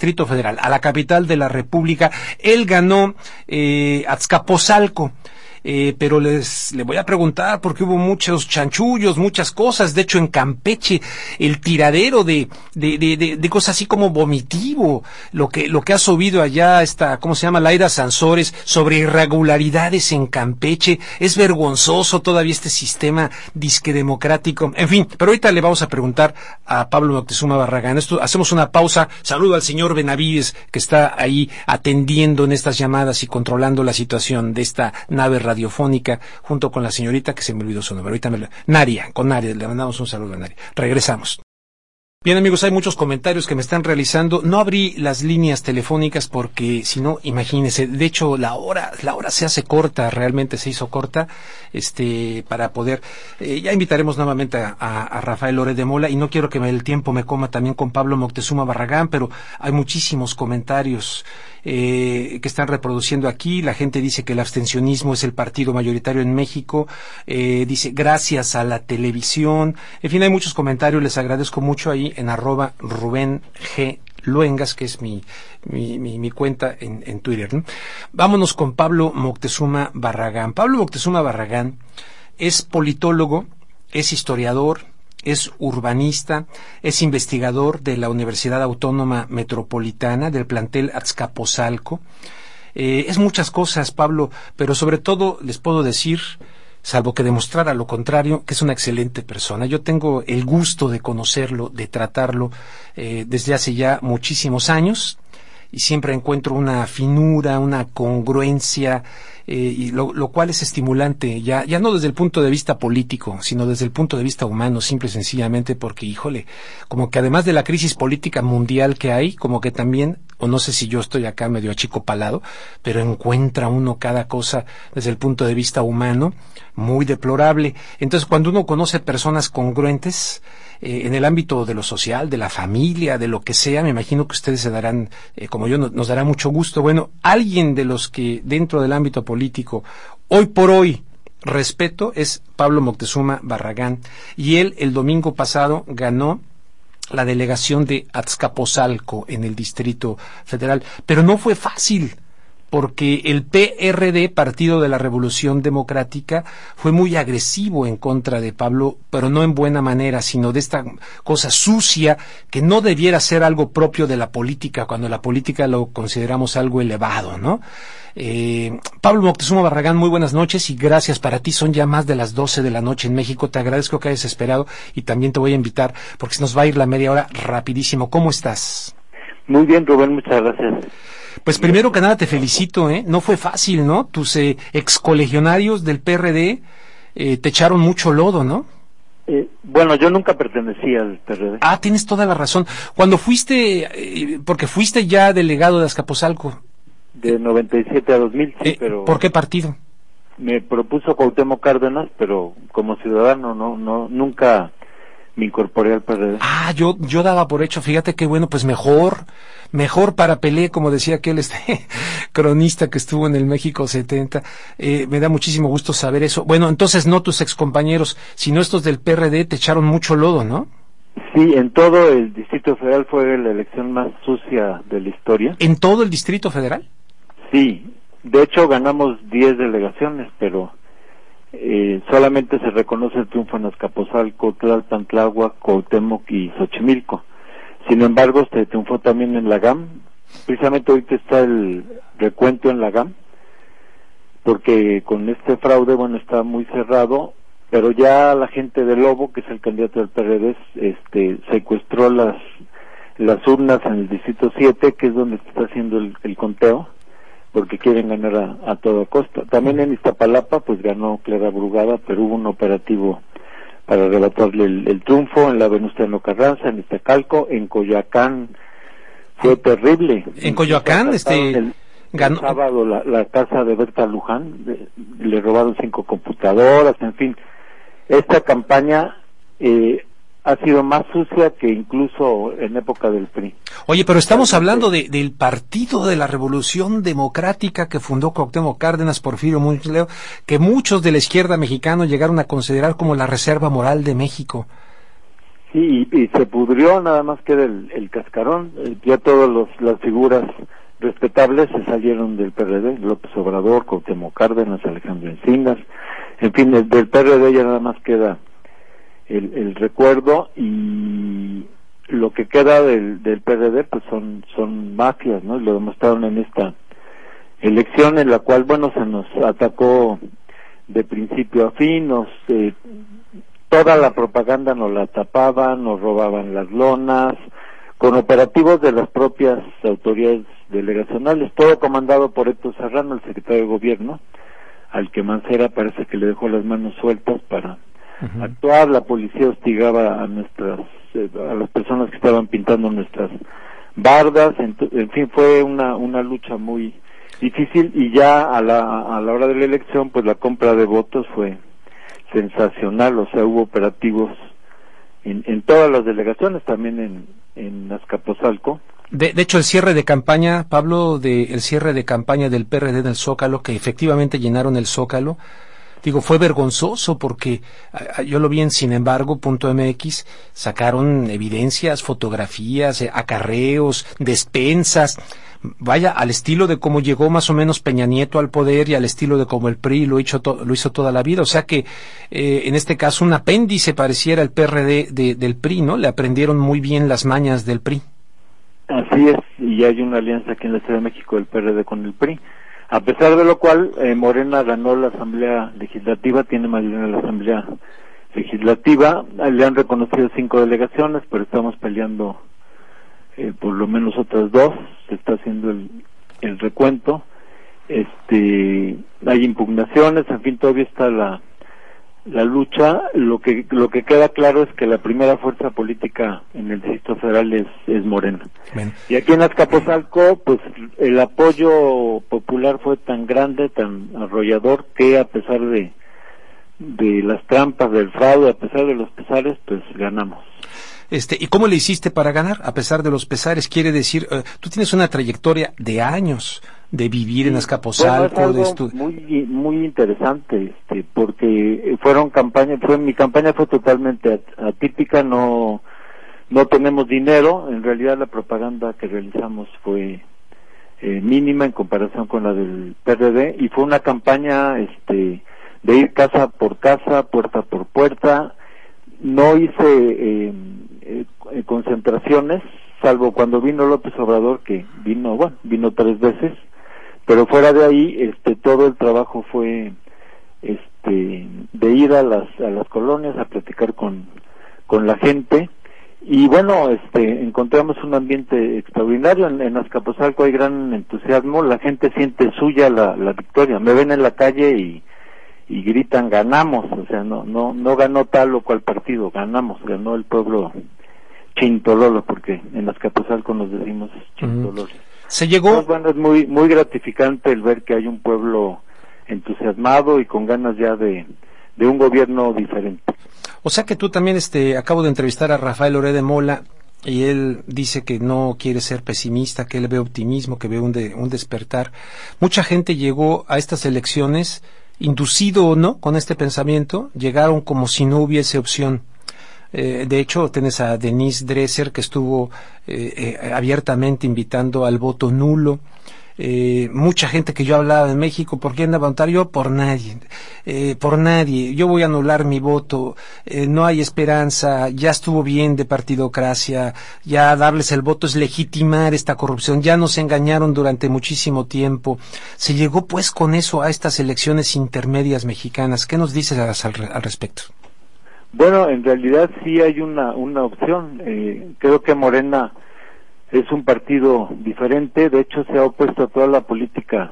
a la capital de la República. Él ganó Azcapotzalco. Pero le voy a preguntar, porque hubo muchos chanchullos, muchas cosas. De hecho, en Campeche, el tiradero de cosas así como vomitivo, lo que ha subido allá ¿cómo se llama? Laida Sansores, sobre irregularidades en Campeche. Es vergonzoso todavía este sistema disque democrático. En fin, pero ahorita le vamos a preguntar a Pablo Moctezuma Barragán. Hacemos una pausa. Saludo al señor Benavides, que está ahí atendiendo en estas llamadas y controlando la situación de esta nave radiofónica, junto con la señorita que se me olvidó su nombre. Ahorita Naria, le mandamos un saludo a Naria. Regresamos. Bien, amigos, hay muchos comentarios que me están realizando. No abrí las líneas telefónicas porque, si no, imagínense, de hecho, la hora se hace corta, realmente se hizo corta, para poder, ya invitaremos nuevamente a Rafael Loret de Mola, y no quiero que el tiempo me coma también con Pablo Moctezuma Barragán, pero hay muchísimos comentarios que están reproduciendo aquí. La gente dice que el abstencionismo es el partido mayoritario en México, dice gracias a la televisión. En fin, hay muchos comentarios, les agradezco mucho ahí en @Rubén G. Luengas, que es mi cuenta en Twitter, ¿no? Vámonos con Pablo Moctezuma Barragán. Pablo Moctezuma Barragán es politólogo, es historiador, es urbanista, es investigador de la Universidad Autónoma Metropolitana, del plantel Azcapotzalco. Es muchas cosas, Pablo, pero sobre todo les puedo decir salvo que demostrara lo contrario, que es una excelente persona. Yo tengo el gusto de conocerlo, de tratarlo desde hace ya muchísimos años, y siempre encuentro una finura, una congruencia, y lo cual es estimulante, ya no desde el punto de vista político, sino desde el punto de vista humano, simple y sencillamente porque, híjole, como que además de la crisis política mundial que hay, como que también, o no sé si yo estoy acá medio achicopalado, pero encuentra uno cada cosa desde el punto de vista humano muy deplorable. Entonces, cuando uno conoce personas congruentes, en el ámbito de lo social, de la familia, de lo que sea, me imagino que ustedes se darán, como yo, nos dará mucho gusto. Bueno, alguien de los que dentro del ámbito político, hoy por hoy, respeto, es Pablo Moctezuma Barragán, y él el domingo pasado ganó la delegación de Azcapotzalco en el Distrito Federal, pero no fue fácil, porque el PRD, Partido de la Revolución Democrática, fue muy agresivo en contra de Pablo, pero no en buena manera, sino de esta cosa sucia que no debiera ser algo propio de la política, cuando la política lo consideramos algo elevado, ¿no? Pablo Moctezuma Barragán, muy buenas noches y gracias. Para ti son ya más de las 12 de la noche en México. Te agradezco que hayas esperado y también te voy a invitar porque se nos va a ir la media hora rapidísimo. ¿Cómo estás? Muy bien, Rubén, muchas gracias. Pues primero que nada te felicito, no fue fácil, ¿no? Tus excolegionarios del PRD te echaron mucho lodo, ¿no? Bueno, yo nunca pertenecía al PRD. Ah, tienes toda la razón. Cuando fuiste, porque fuiste ya delegado de Azcapotzalco. De 97 a 2000, sí, pero... ¿Por qué partido? Me propuso Cuauhtémoc Cárdenas, pero como ciudadano nunca me incorporé al PRD. Ah, yo daba por hecho, fíjate qué bueno, pues mejor para Pelé, como decía aquel cronista que estuvo en el México 70. Me da muchísimo gusto saber eso. Bueno, entonces no tus excompañeros, sino estos del PRD te echaron mucho lodo, ¿no? Sí, en todo el Distrito Federal fue la elección más sucia de la historia. ¿En todo el Distrito Federal? Sí, de hecho ganamos 10 delegaciones, pero solamente se reconoce el triunfo en Azcapotzalco, Tlalpan, Tláhuac, Cuauhtémoc y Xochimilco. Sin embargo, se triunfó también en la GAM. Precisamente ahorita está el recuento en la GAM, porque con este fraude, bueno, está muy cerrado, pero ya la gente de Lobo, que es el candidato del PRD, secuestró las urnas en el Distrito 7, que es donde se está haciendo el conteo, porque quieren ganar a toda costa. También en Iztapalapa, pues ganó Clara Brugada, pero hubo un operativo para arrebatarle el triunfo. En la Venustiano Carranza, en Iztacalco, en Coyoacán, fue terrible. En Coyoacán, ganó el sábado la casa de Berta Luján, le robaron 5 computadoras, en fin. Esta campaña ha sido más sucia que incluso en época del PRI. Oye, pero estamos hablando del Partido de la Revolución Democrática que fundó Cuauhtémoc Cárdenas, Porfirio Muñoz Ledo, que muchos de la izquierda mexicana llegaron a considerar como la reserva moral de México. Sí, y se pudrió, nada más queda el cascarón. Ya todas las figuras respetables se salieron del PRD, López Obrador, Cuauhtémoc Cárdenas, Alejandro Encinas, en fin, del PRD ya nada más queda el recuerdo, y lo que queda del PRD pues son mafias, ¿no? Y lo demostraron en esta elección en la cual, bueno, se nos atacó de principio a fin, toda la propaganda nos la tapaban, nos robaban las lonas, con operativos de las propias autoridades delegacionales, todo comandado por Héctor Serrano, el secretario de Gobierno, al que Mancera parece que le dejó las manos sueltas para actuar. La policía hostigaba a las personas que estaban pintando nuestras bardas, en fin, fue una lucha muy difícil, y ya a la hora de la elección, pues la compra de votos fue sensacional, o sea, hubo operativos en todas las delegaciones, también en Azcapotzalco. De hecho, el cierre de campaña, Pablo, el cierre de campaña del PRD en el Zócalo, que efectivamente llenaron el Zócalo, digo, fue vergonzoso porque yo lo vi en sinembargo.mx, sacaron evidencias, fotografías, acarreos, despensas, vaya, al estilo de cómo llegó más o menos Peña Nieto al poder y al estilo de cómo el PRI lo hizo toda la vida. O sea que en este caso un apéndice pareciera el PRD del PRI, ¿no? Le aprendieron muy bien las mañas del PRI. Así es, y hay una alianza aquí en la Ciudad de México del PRD con el PRI. A pesar de lo cual, Morena ganó la Asamblea Legislativa, tiene mayoría en la Asamblea Legislativa, le han reconocido 5 delegaciones, pero estamos peleando por lo menos otras 2, se está haciendo el recuento, hay impugnaciones, en fin, todavía está la lucha. Lo que queda claro es que la primera fuerza política en el Distrito Federal es Morena. Bien. Y aquí en Azcapotzalco, pues el apoyo popular fue tan grande, tan arrollador, que a pesar de las trampas, del fraude, a pesar de los pesares, pues ganamos. ¿Y cómo le hiciste para ganar a pesar de los pesares? Quiere decir, tú tienes una trayectoria de años de vivir en Azcapotzalco, bueno, es algo muy interesante, porque mi campaña fue totalmente atípica, no tenemos dinero, en realidad la propaganda que realizamos fue mínima en comparación con la del PRD, y fue una campaña de ir casa por casa, puerta por puerta. No hice concentraciones, salvo cuando vino López Obrador, que vino 3 veces, pero fuera de ahí, todo el trabajo fue, de ir a las colonias a platicar con la gente, y bueno, encontramos un ambiente extraordinario. En Azcapotzalco hay gran entusiasmo, la gente siente suya la victoria, me ven en la calle y gritan ganamos, o sea, no ganó tal o cual partido, ganó el pueblo chintololo, porque en Azcapotzalco nos decimos chintololo. Se llegó. Entonces, bueno, es muy muy gratificante el ver que hay un pueblo entusiasmado y con ganas ya de un gobierno diferente. O sea que tú también, acabo de entrevistar a Rafael Oré de Mola, y él dice que no quiere ser pesimista, que él ve optimismo, que ve un despertar. Mucha gente llegó a estas elecciones inducido o no con este pensamiento, llegaron como si no hubiese opción. De hecho, tienes a Denise Dresser, que estuvo abiertamente invitando al voto nulo. Mucha gente que yo hablaba de México, ¿por quién iba a votar? Yo por nadie, yo voy a anular mi voto, no hay esperanza, ya estuvo bien de partidocracia, ya darles el voto es legitimar esta corrupción, ya nos engañaron durante muchísimo tiempo. Se llegó pues con eso a estas elecciones intermedias mexicanas. ¿Qué nos dices al respecto? Bueno, en realidad sí hay una opción. Creo que Morena es un partido diferente, de hecho se ha opuesto a toda la política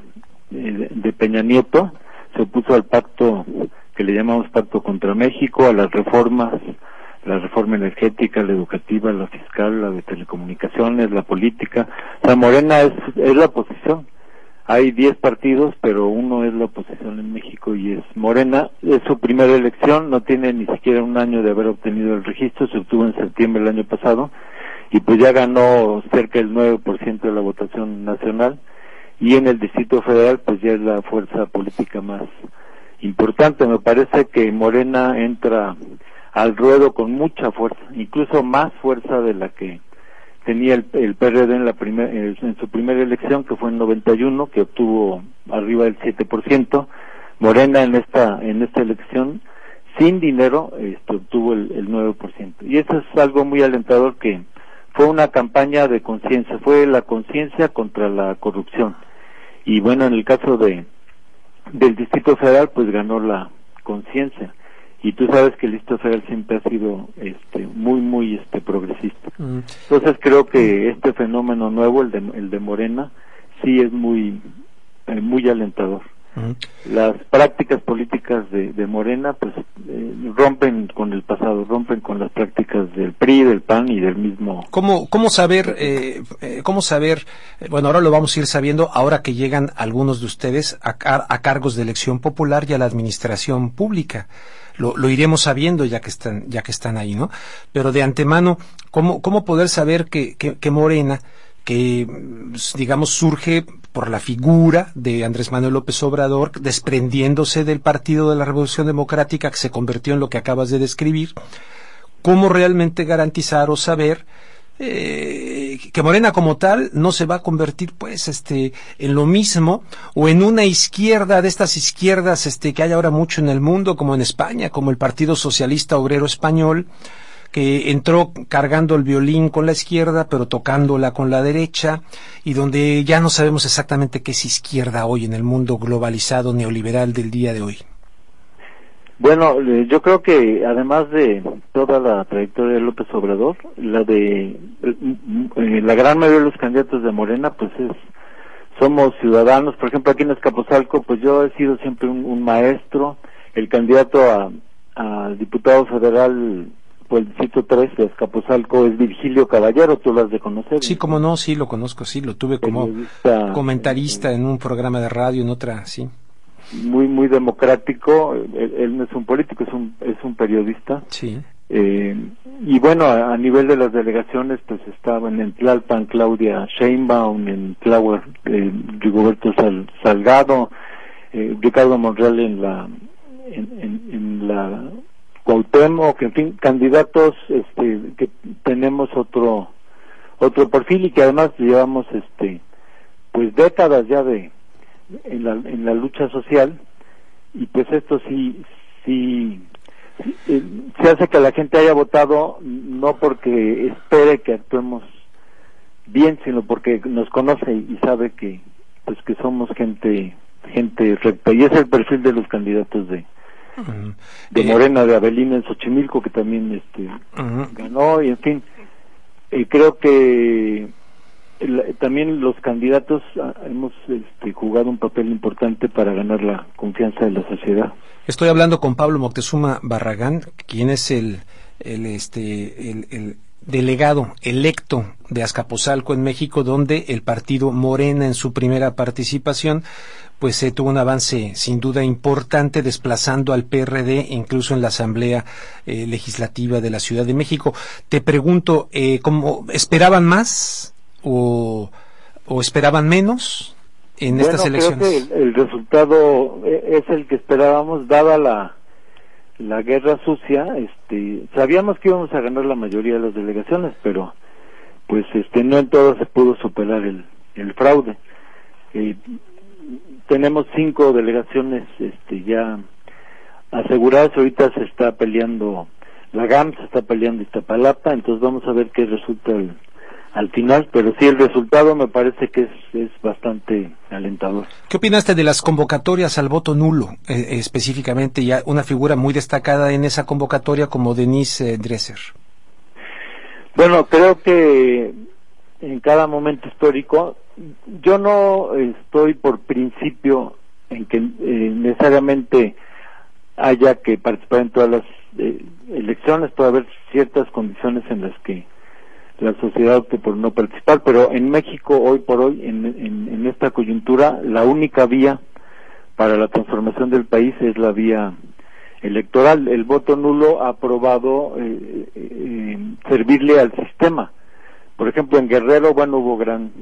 de Peña Nieto, se opuso al pacto que le llamamos Pacto contra México, a las reformas, la reforma energética, la educativa, la fiscal, la de telecomunicaciones, la política. O sea, Morena es la oposición. Hay 10 partidos, pero uno es la oposición en México y es Morena. Es su primera elección, no tiene ni siquiera un año de haber obtenido el registro, se obtuvo en septiembre del año pasado, y pues ya ganó cerca del 9% de la votación nacional, y en el Distrito Federal pues ya es la fuerza política más importante. Me parece que Morena entra al ruedo con mucha fuerza, incluso más fuerza de la que tenía el PRD en su primera elección, que fue en 91, que obtuvo arriba del 7%. Morena en esta elección, sin dinero, obtuvo el 9%. Y eso es algo muy alentador, que fue una campaña de conciencia, fue la conciencia contra la corrupción. Y bueno, en el caso del Distrito Federal, pues ganó la conciencia. Y tú sabes que el Distrito Federal siempre ha sido muy progresista. Entonces creo que este fenómeno nuevo, el de Morena, sí es muy alentador. Las prácticas políticas de Morena pues rompen con el pasado, rompen con las prácticas del PRI, del PAN y del mismo. ¿Cómo saber? Bueno, ahora lo vamos a ir sabiendo, ahora que llegan algunos de ustedes a cargos de elección popular y a la administración pública. Lo iremos sabiendo ya que están ahí, ¿no? Pero de antemano, ¿cómo poder saber que Morena, que digamos surge por la figura de Andrés Manuel López Obrador, desprendiéndose del Partido de la Revolución Democrática, que se convirtió en lo que acabas de describir, cómo realmente garantizar o saber que Morena como tal no se va a convertir pues en lo mismo, o en una izquierda de estas izquierdas que hay ahora mucho en el mundo, como en España, como el Partido Socialista Obrero Español, que entró cargando el violín con la izquierda, pero tocándola con la derecha, y donde ya no sabemos exactamente qué es izquierda hoy en el mundo globalizado neoliberal del día de hoy. Bueno, yo creo que además de toda la trayectoria de López Obrador, la gran mayoría de los candidatos de Morena, pues somos ciudadanos. Por ejemplo, aquí en Azcapotzalco, pues yo he sido siempre un maestro. El candidato a diputado federal por el distrito 3 de Azcapotzalco es Virgilio Caballero, tú lo has de conocer. Sí, cómo no, sí lo conozco, sí, lo tuve como comentarista en un programa de radio, en otra, sí. Muy, muy democrático. Él no es un político, es un periodista. Sí. Y bueno, a nivel de las delegaciones, pues estaban en Tlalpan Claudia Sheinbaum, en Tláhuac Rigoberto Salgado, Ricardo Monreal en la Cuauhtémoc, en fin, candidatos que tenemos otro perfil, y que además llevamos pues décadas ya en la lucha social, y pues esto sí se hace que la gente haya votado no porque espere que actuemos bien, sino porque nos conoce y sabe que somos gente recta, y es el perfil de los candidatos de Morena, de Avelina en Xochimilco, que también ganó, y en fin, creo que también los candidatos hemos jugado un papel importante para ganar la confianza de la sociedad. Estoy hablando con Pablo Moctezuma Barragán, quien es el delegado electo de Azcapotzalco en México, donde el partido Morena en su primera participación pues tuvo un avance sin duda importante, desplazando al PRD incluso en la Asamblea Legislativa de la Ciudad de México. Te pregunto, ¿cómo esperaban más o esperaban menos en estas elecciones? Creo que el resultado es el que esperábamos, dada la guerra sucia. Sabíamos que íbamos a ganar la mayoría de las delegaciones, pero pues no en todo se pudo superar el fraude. Tenemos 5 delegaciones ya aseguradas. Ahorita se está peleando la GAM, se está peleando Iztapalapa, entonces vamos a ver qué resulta al final, pero sí, el resultado me parece que es bastante alentador. ¿Qué opinaste de las convocatorias al voto nulo, específicamente, ya una figura muy destacada en esa convocatoria como Denise Dresser? Bueno, creo que en cada momento histórico, yo no estoy por principio en que necesariamente haya que participar en todas las elecciones. Puede haber ciertas condiciones en las que la sociedad opte por no participar, pero en México hoy por hoy, en esta coyuntura, la única vía para la transformación del país es la vía electoral. El voto nulo ha probado servirle al sistema. Por ejemplo, en Guerrero, bueno, hubo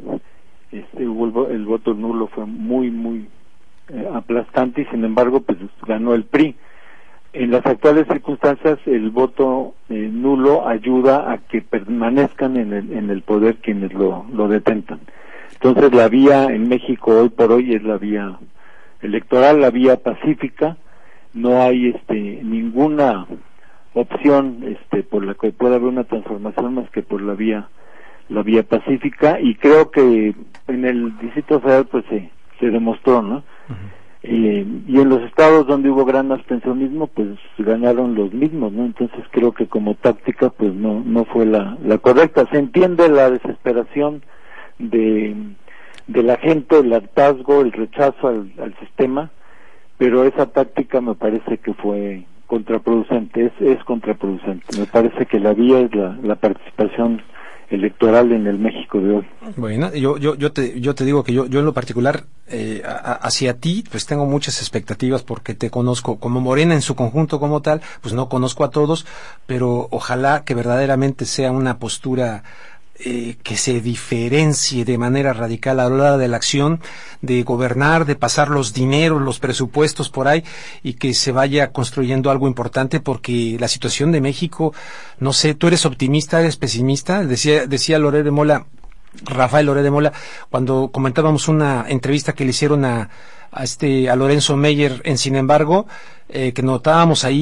el voto nulo fue muy, muy aplastante, y sin embargo, pues ganó el PRI. En las actuales circunstancias, el voto nulo ayuda a que permanezcan en el poder quienes lo detentan. Entonces, la vía en México hoy por hoy es la vía electoral, la vía pacífica. No hay ninguna opción por la que pueda haber una transformación más que por la vía pacífica, y creo que en el Distrito Federal pues se demostró, ¿no? Y en los estados donde hubo gran abstencionismo, pues ganaron los mismos, ¿no? Entonces creo que como táctica pues no fue la correcta. Se entiende la desesperación de la gente, el hartazgo, el rechazo al sistema, pero esa táctica me parece que fue contraproducente, es contraproducente. Me parece que la vía es la participación electoral en el México de hoy. Bueno, yo te digo que yo en lo particular hacia ti pues tengo muchas expectativas, porque te conozco como Morena en su conjunto como tal, pues no conozco a todos, pero ojalá que verdaderamente sea una postura que se diferencie de manera radical a la hora de la acción, de gobernar, de pasar los dineros, los presupuestos por ahí, y que se vaya construyendo algo importante, porque la situación de México, no sé, ¿tú eres optimista, eres pesimista? Decía Rafael Loret de Mola, cuando comentábamos una entrevista que le hicieron a Lorenzo Meyer en Sin embargo, que notábamos ahí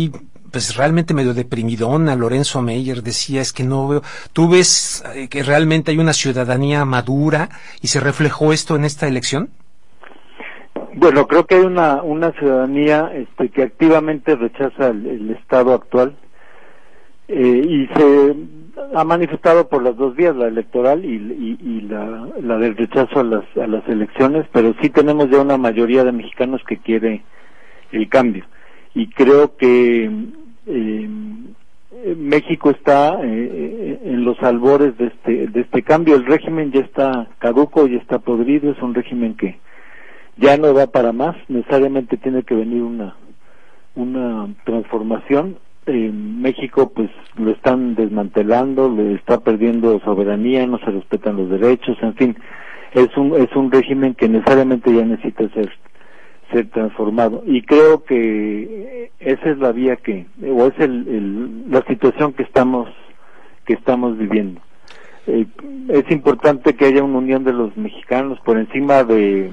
pues realmente medio deprimidona. Lorenzo Meyer decía, es que no veo, tú ves que realmente hay una ciudadanía madura y se reflejó esto en esta elección. Bueno, creo que hay una ciudadanía que activamente rechaza el estado actual y se ha manifestado por las dos vías, la electoral y la del rechazo a las elecciones, pero sí tenemos ya una mayoría de mexicanos que quiere el cambio, y creo que México está en los albores de este cambio. El régimen ya está caduco, ya está podrido, es un régimen que ya no da para más, necesariamente tiene que venir una transformación. México pues lo están desmantelando, le está perdiendo soberanía, no se respetan los derechos, en fin, es un régimen que necesariamente ya necesita ser transformado, y creo que esa es la vía o es la situación que estamos viviendo. Es importante que haya una unión de los mexicanos por encima de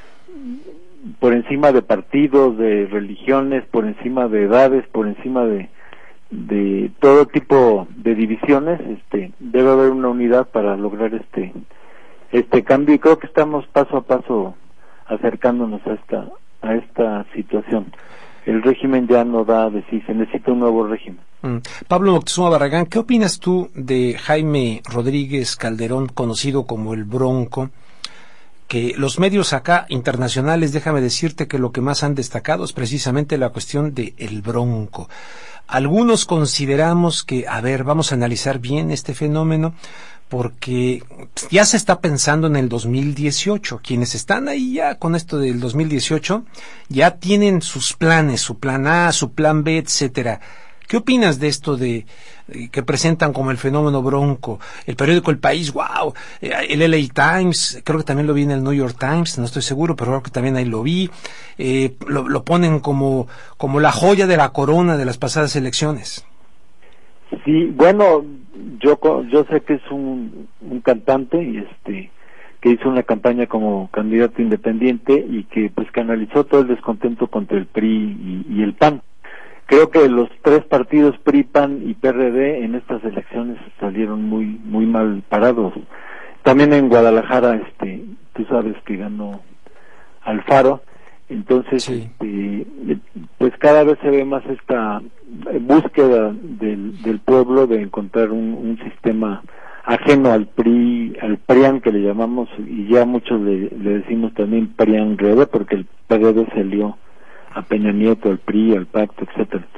partidos, de religiones, por encima de edades, por encima de todo tipo de divisiones. Debe haber una unidad para lograr este cambio, y creo que estamos paso a paso acercándonos a esta situación. El régimen ya no da de sí, se necesita un nuevo régimen. Pablo Moctezuma Barragán, ¿qué opinas tú de Jaime Rodríguez Calderón, conocido como el Bronco? Que los medios acá internacionales, déjame decirte que lo que más han destacado es precisamente la cuestión de el Bronco. Algunos consideramos que, vamos a analizar bien este fenómeno, porque ya se está pensando en el 2018. Quienes están ahí ya con esto del 2018 ya tienen sus planes, su plan A, su plan B, etcétera. ¿Qué opinas de esto que presentan como el fenómeno Bronco? El periódico El País, wow, el LA Times, creo que también lo vi en el New York Times, no estoy seguro, pero creo que también ahí lo vi, lo ponen como la joya de la corona de las pasadas elecciones. Sí, bueno, yo sé que es un cantante y que hizo una campaña como candidato independiente y que pues canalizó todo el descontento contra el PRI y el PAN. Creo que los tres partidos PRI, PAN y PRD en estas elecciones salieron muy mal parados. También en Guadalajara, tú sabes que ganó Alfaro, entonces sí. Pues cada vez se ve más esta búsqueda del pueblo de encontrar un sistema ajeno al PRI, al PRIAN que le llamamos, y ya muchos le decimos también PRIAN-RD, porque el PRD se lió a Peña Nieto, al PRI, al Pacto, etcétera.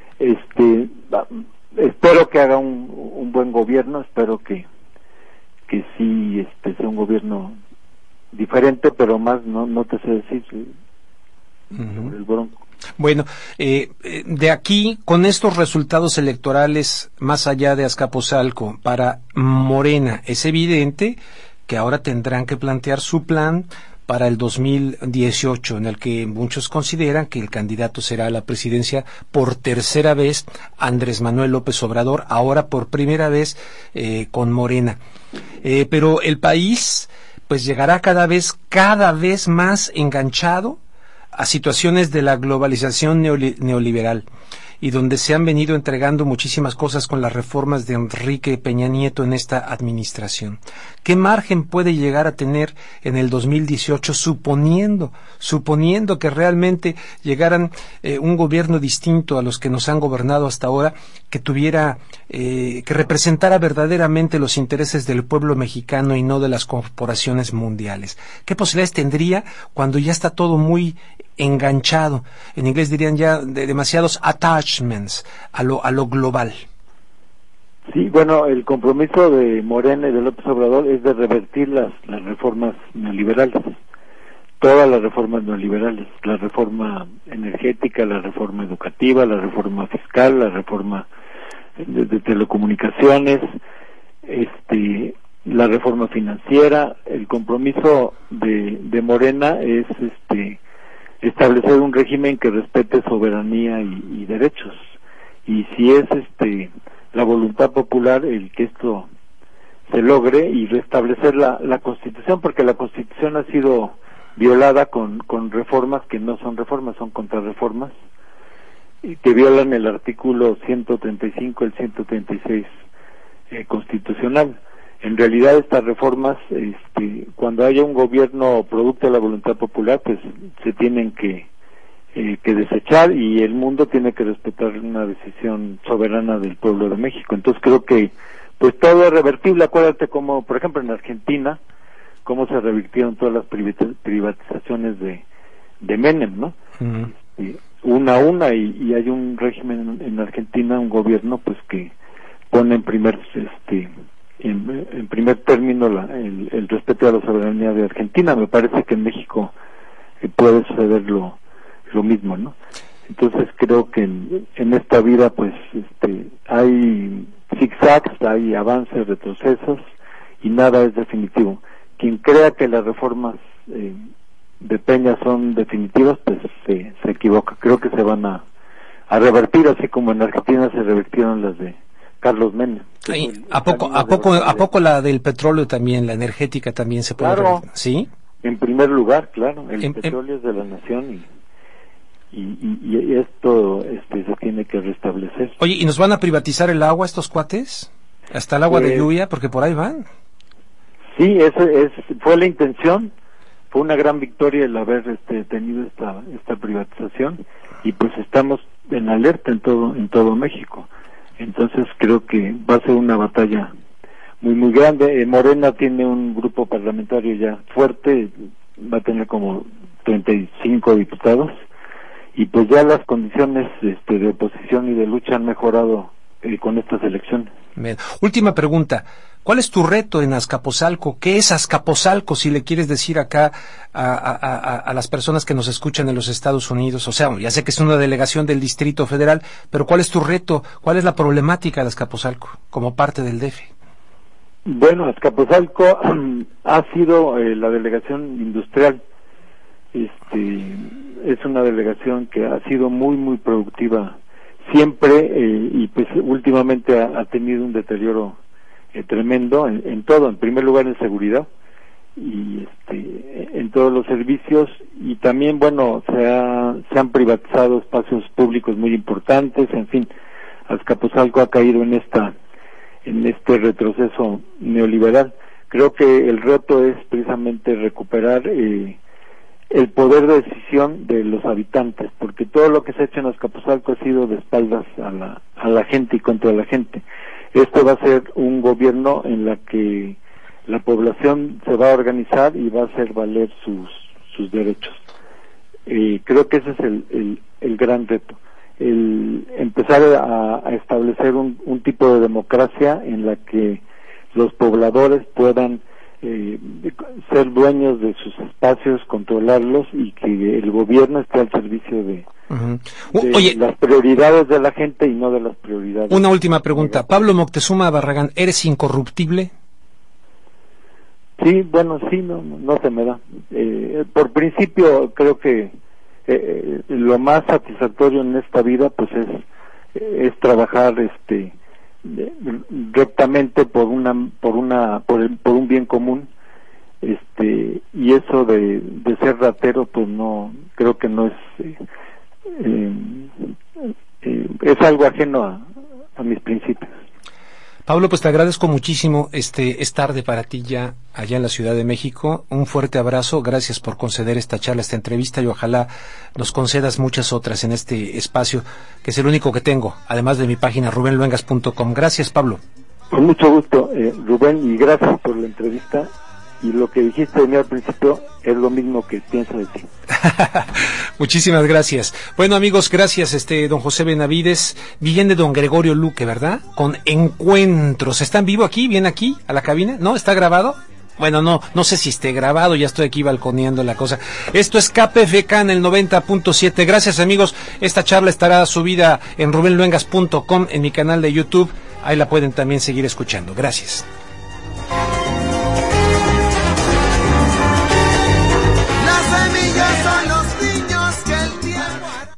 Espero que haga un buen gobierno, espero que sí sea un gobierno diferente, pero más no te sé decir sobre el Bronco. Bueno, de aquí, con estos resultados electorales, más allá de Azcapotzalco, para Morena, es evidente que ahora tendrán que plantear su plan para el 2018, en el que muchos consideran que el candidato será a la presidencia por tercera vez Andrés Manuel López Obrador, ahora por primera vez con Morena. Pero el país pues llegará cada vez más enganchado a situaciones de la globalización neoliberal, y donde se han venido entregando muchísimas cosas con las reformas de Enrique Peña Nieto en esta administración. ¿Qué margen puede llegar a tener en el 2018 suponiendo que realmente llegaran un gobierno distinto a los que nos han gobernado hasta ahora, que tuviera, que representara verdaderamente los intereses del pueblo mexicano y no de las corporaciones mundiales? ¿Qué posibilidades tendría cuando ya está todo muy enganchado? En inglés dirían ya de demasiados attachments a lo global. Sí, bueno, el compromiso de Morena y de López Obrador es de revertir las reformas neoliberales, todas las reformas neoliberales, la reforma energética, la reforma educativa, la reforma fiscal, la reforma de telecomunicaciones, la reforma financiera. El compromiso de Morena es establecer un régimen que respete soberanía y derechos, y si es la voluntad popular el que esto se logre, y restablecer la Constitución, porque la Constitución ha sido violada con reformas que no son reformas, son contrarreformas, que violan el artículo 135, el 136 constitucional. En realidad estas reformas, cuando haya un gobierno producto de la voluntad popular, pues se tienen que desechar, y el mundo tiene que respetar una decisión soberana del pueblo de México. Entonces creo que pues todo es revertible. Acuérdate como, por ejemplo, en Argentina, cómo se revirtieron todas las privatizaciones de Menem, ¿no? Una a una, y hay un régimen en Argentina, un gobierno pues que pone en primer término el respeto a la soberanía de Argentina. Me parece que en México puede suceder lo mismo, ¿no? Entonces creo que en esta vida pues hay zigzags, hay avances, retrocesos, y nada es definitivo. Quien crea que las reformas de Peña son definitivas, pues se equivoca. Creo que se van a revertir, así como en Argentina se revertieron las de Carlos Menem. ¿A poco la del petróleo también, la energética también se puede revertir? ¿Sí? En primer lugar, claro, el petróleo es de la nación, y esto se tiene que restablecer. Oye, ¿y nos van a privatizar el agua estos cuates? ¿Hasta el agua de lluvia? Porque por ahí van. Sí, fue la intención. Fue una gran victoria el haber tenido esta privatización, y pues estamos en alerta en todo México. Entonces creo que va a ser una batalla muy muy grande. Morena tiene un grupo parlamentario ya fuerte, va a tener como 35 diputados, y pues ya las condiciones de oposición y de lucha han mejorado con estas elecciones. Bien. Última pregunta. ¿Cuál es tu reto en Azcapotzalco? ¿Qué es Azcapotzalco, si le quieres decir acá a las personas que nos escuchan en los Estados Unidos? O sea, ya sé que es una delegación del Distrito Federal, pero ¿cuál es tu reto? ¿Cuál es la problemática de Azcapotzalco como parte del DF? Bueno, Azcapotzalco ha sido la delegación industrial. Es una delegación que ha sido muy muy productiva siempre, y pues últimamente ha tenido un deterioro tremendo en todo. En primer lugar en seguridad, y en todos los servicios, y también bueno se han privatizado espacios públicos muy importantes. En fin, Azcapotzalco ha caído en este retroceso neoliberal. Creo que el reto es precisamente recuperar el poder de decisión de los habitantes, porque todo lo que se ha hecho en Azcapotzalco ha sido de espaldas a la gente y contra la gente. Esto va a ser un gobierno en la que la población se va a organizar y va a hacer valer sus derechos. Creo que ese es el gran reto, el empezar a establecer un tipo de democracia en la que los pobladores puedan ser dueños de sus espacios, controlarlos, y que el gobierno esté al servicio de Oye, las prioridades de la gente y no de las prioridades. Una última pregunta. Pablo Moctezuma Barragán, ¿eres incorruptible? Sí, bueno, sí, no se me da. Por principio creo que lo más satisfactorio en esta vida pues es trabajar rectamente por un bien común, y eso de ser ratero pues no, creo que no es algo ajeno a mis principios. Pablo, pues te agradezco muchísimo. Es tarde para ti ya allá en la Ciudad de México. Un fuerte abrazo. Gracias por conceder esta charla, esta entrevista, y ojalá nos concedas muchas otras en este espacio, que es el único que tengo, además de mi página rubenluengas.com. Gracias, Pablo. Con mucho gusto, Rubén, y gracias por la entrevista. Y lo que dijiste de mí al principio es lo mismo que pienso de ti. Muchísimas gracias. Bueno, amigos, gracias, don José Benavides. Viene don Gregorio Luque, ¿verdad? Con Encuentros. ¿Está en vivo aquí? ¿Viene aquí a la cabina? ¿No? ¿Está grabado? Bueno, no sé si esté grabado, ya estoy aquí balconeando la cosa. Esto es KPFK en el 90.7. Gracias, amigos. Esta charla estará subida en rubenluengas.com, en mi canal de YouTube. Ahí la pueden también seguir escuchando. Gracias.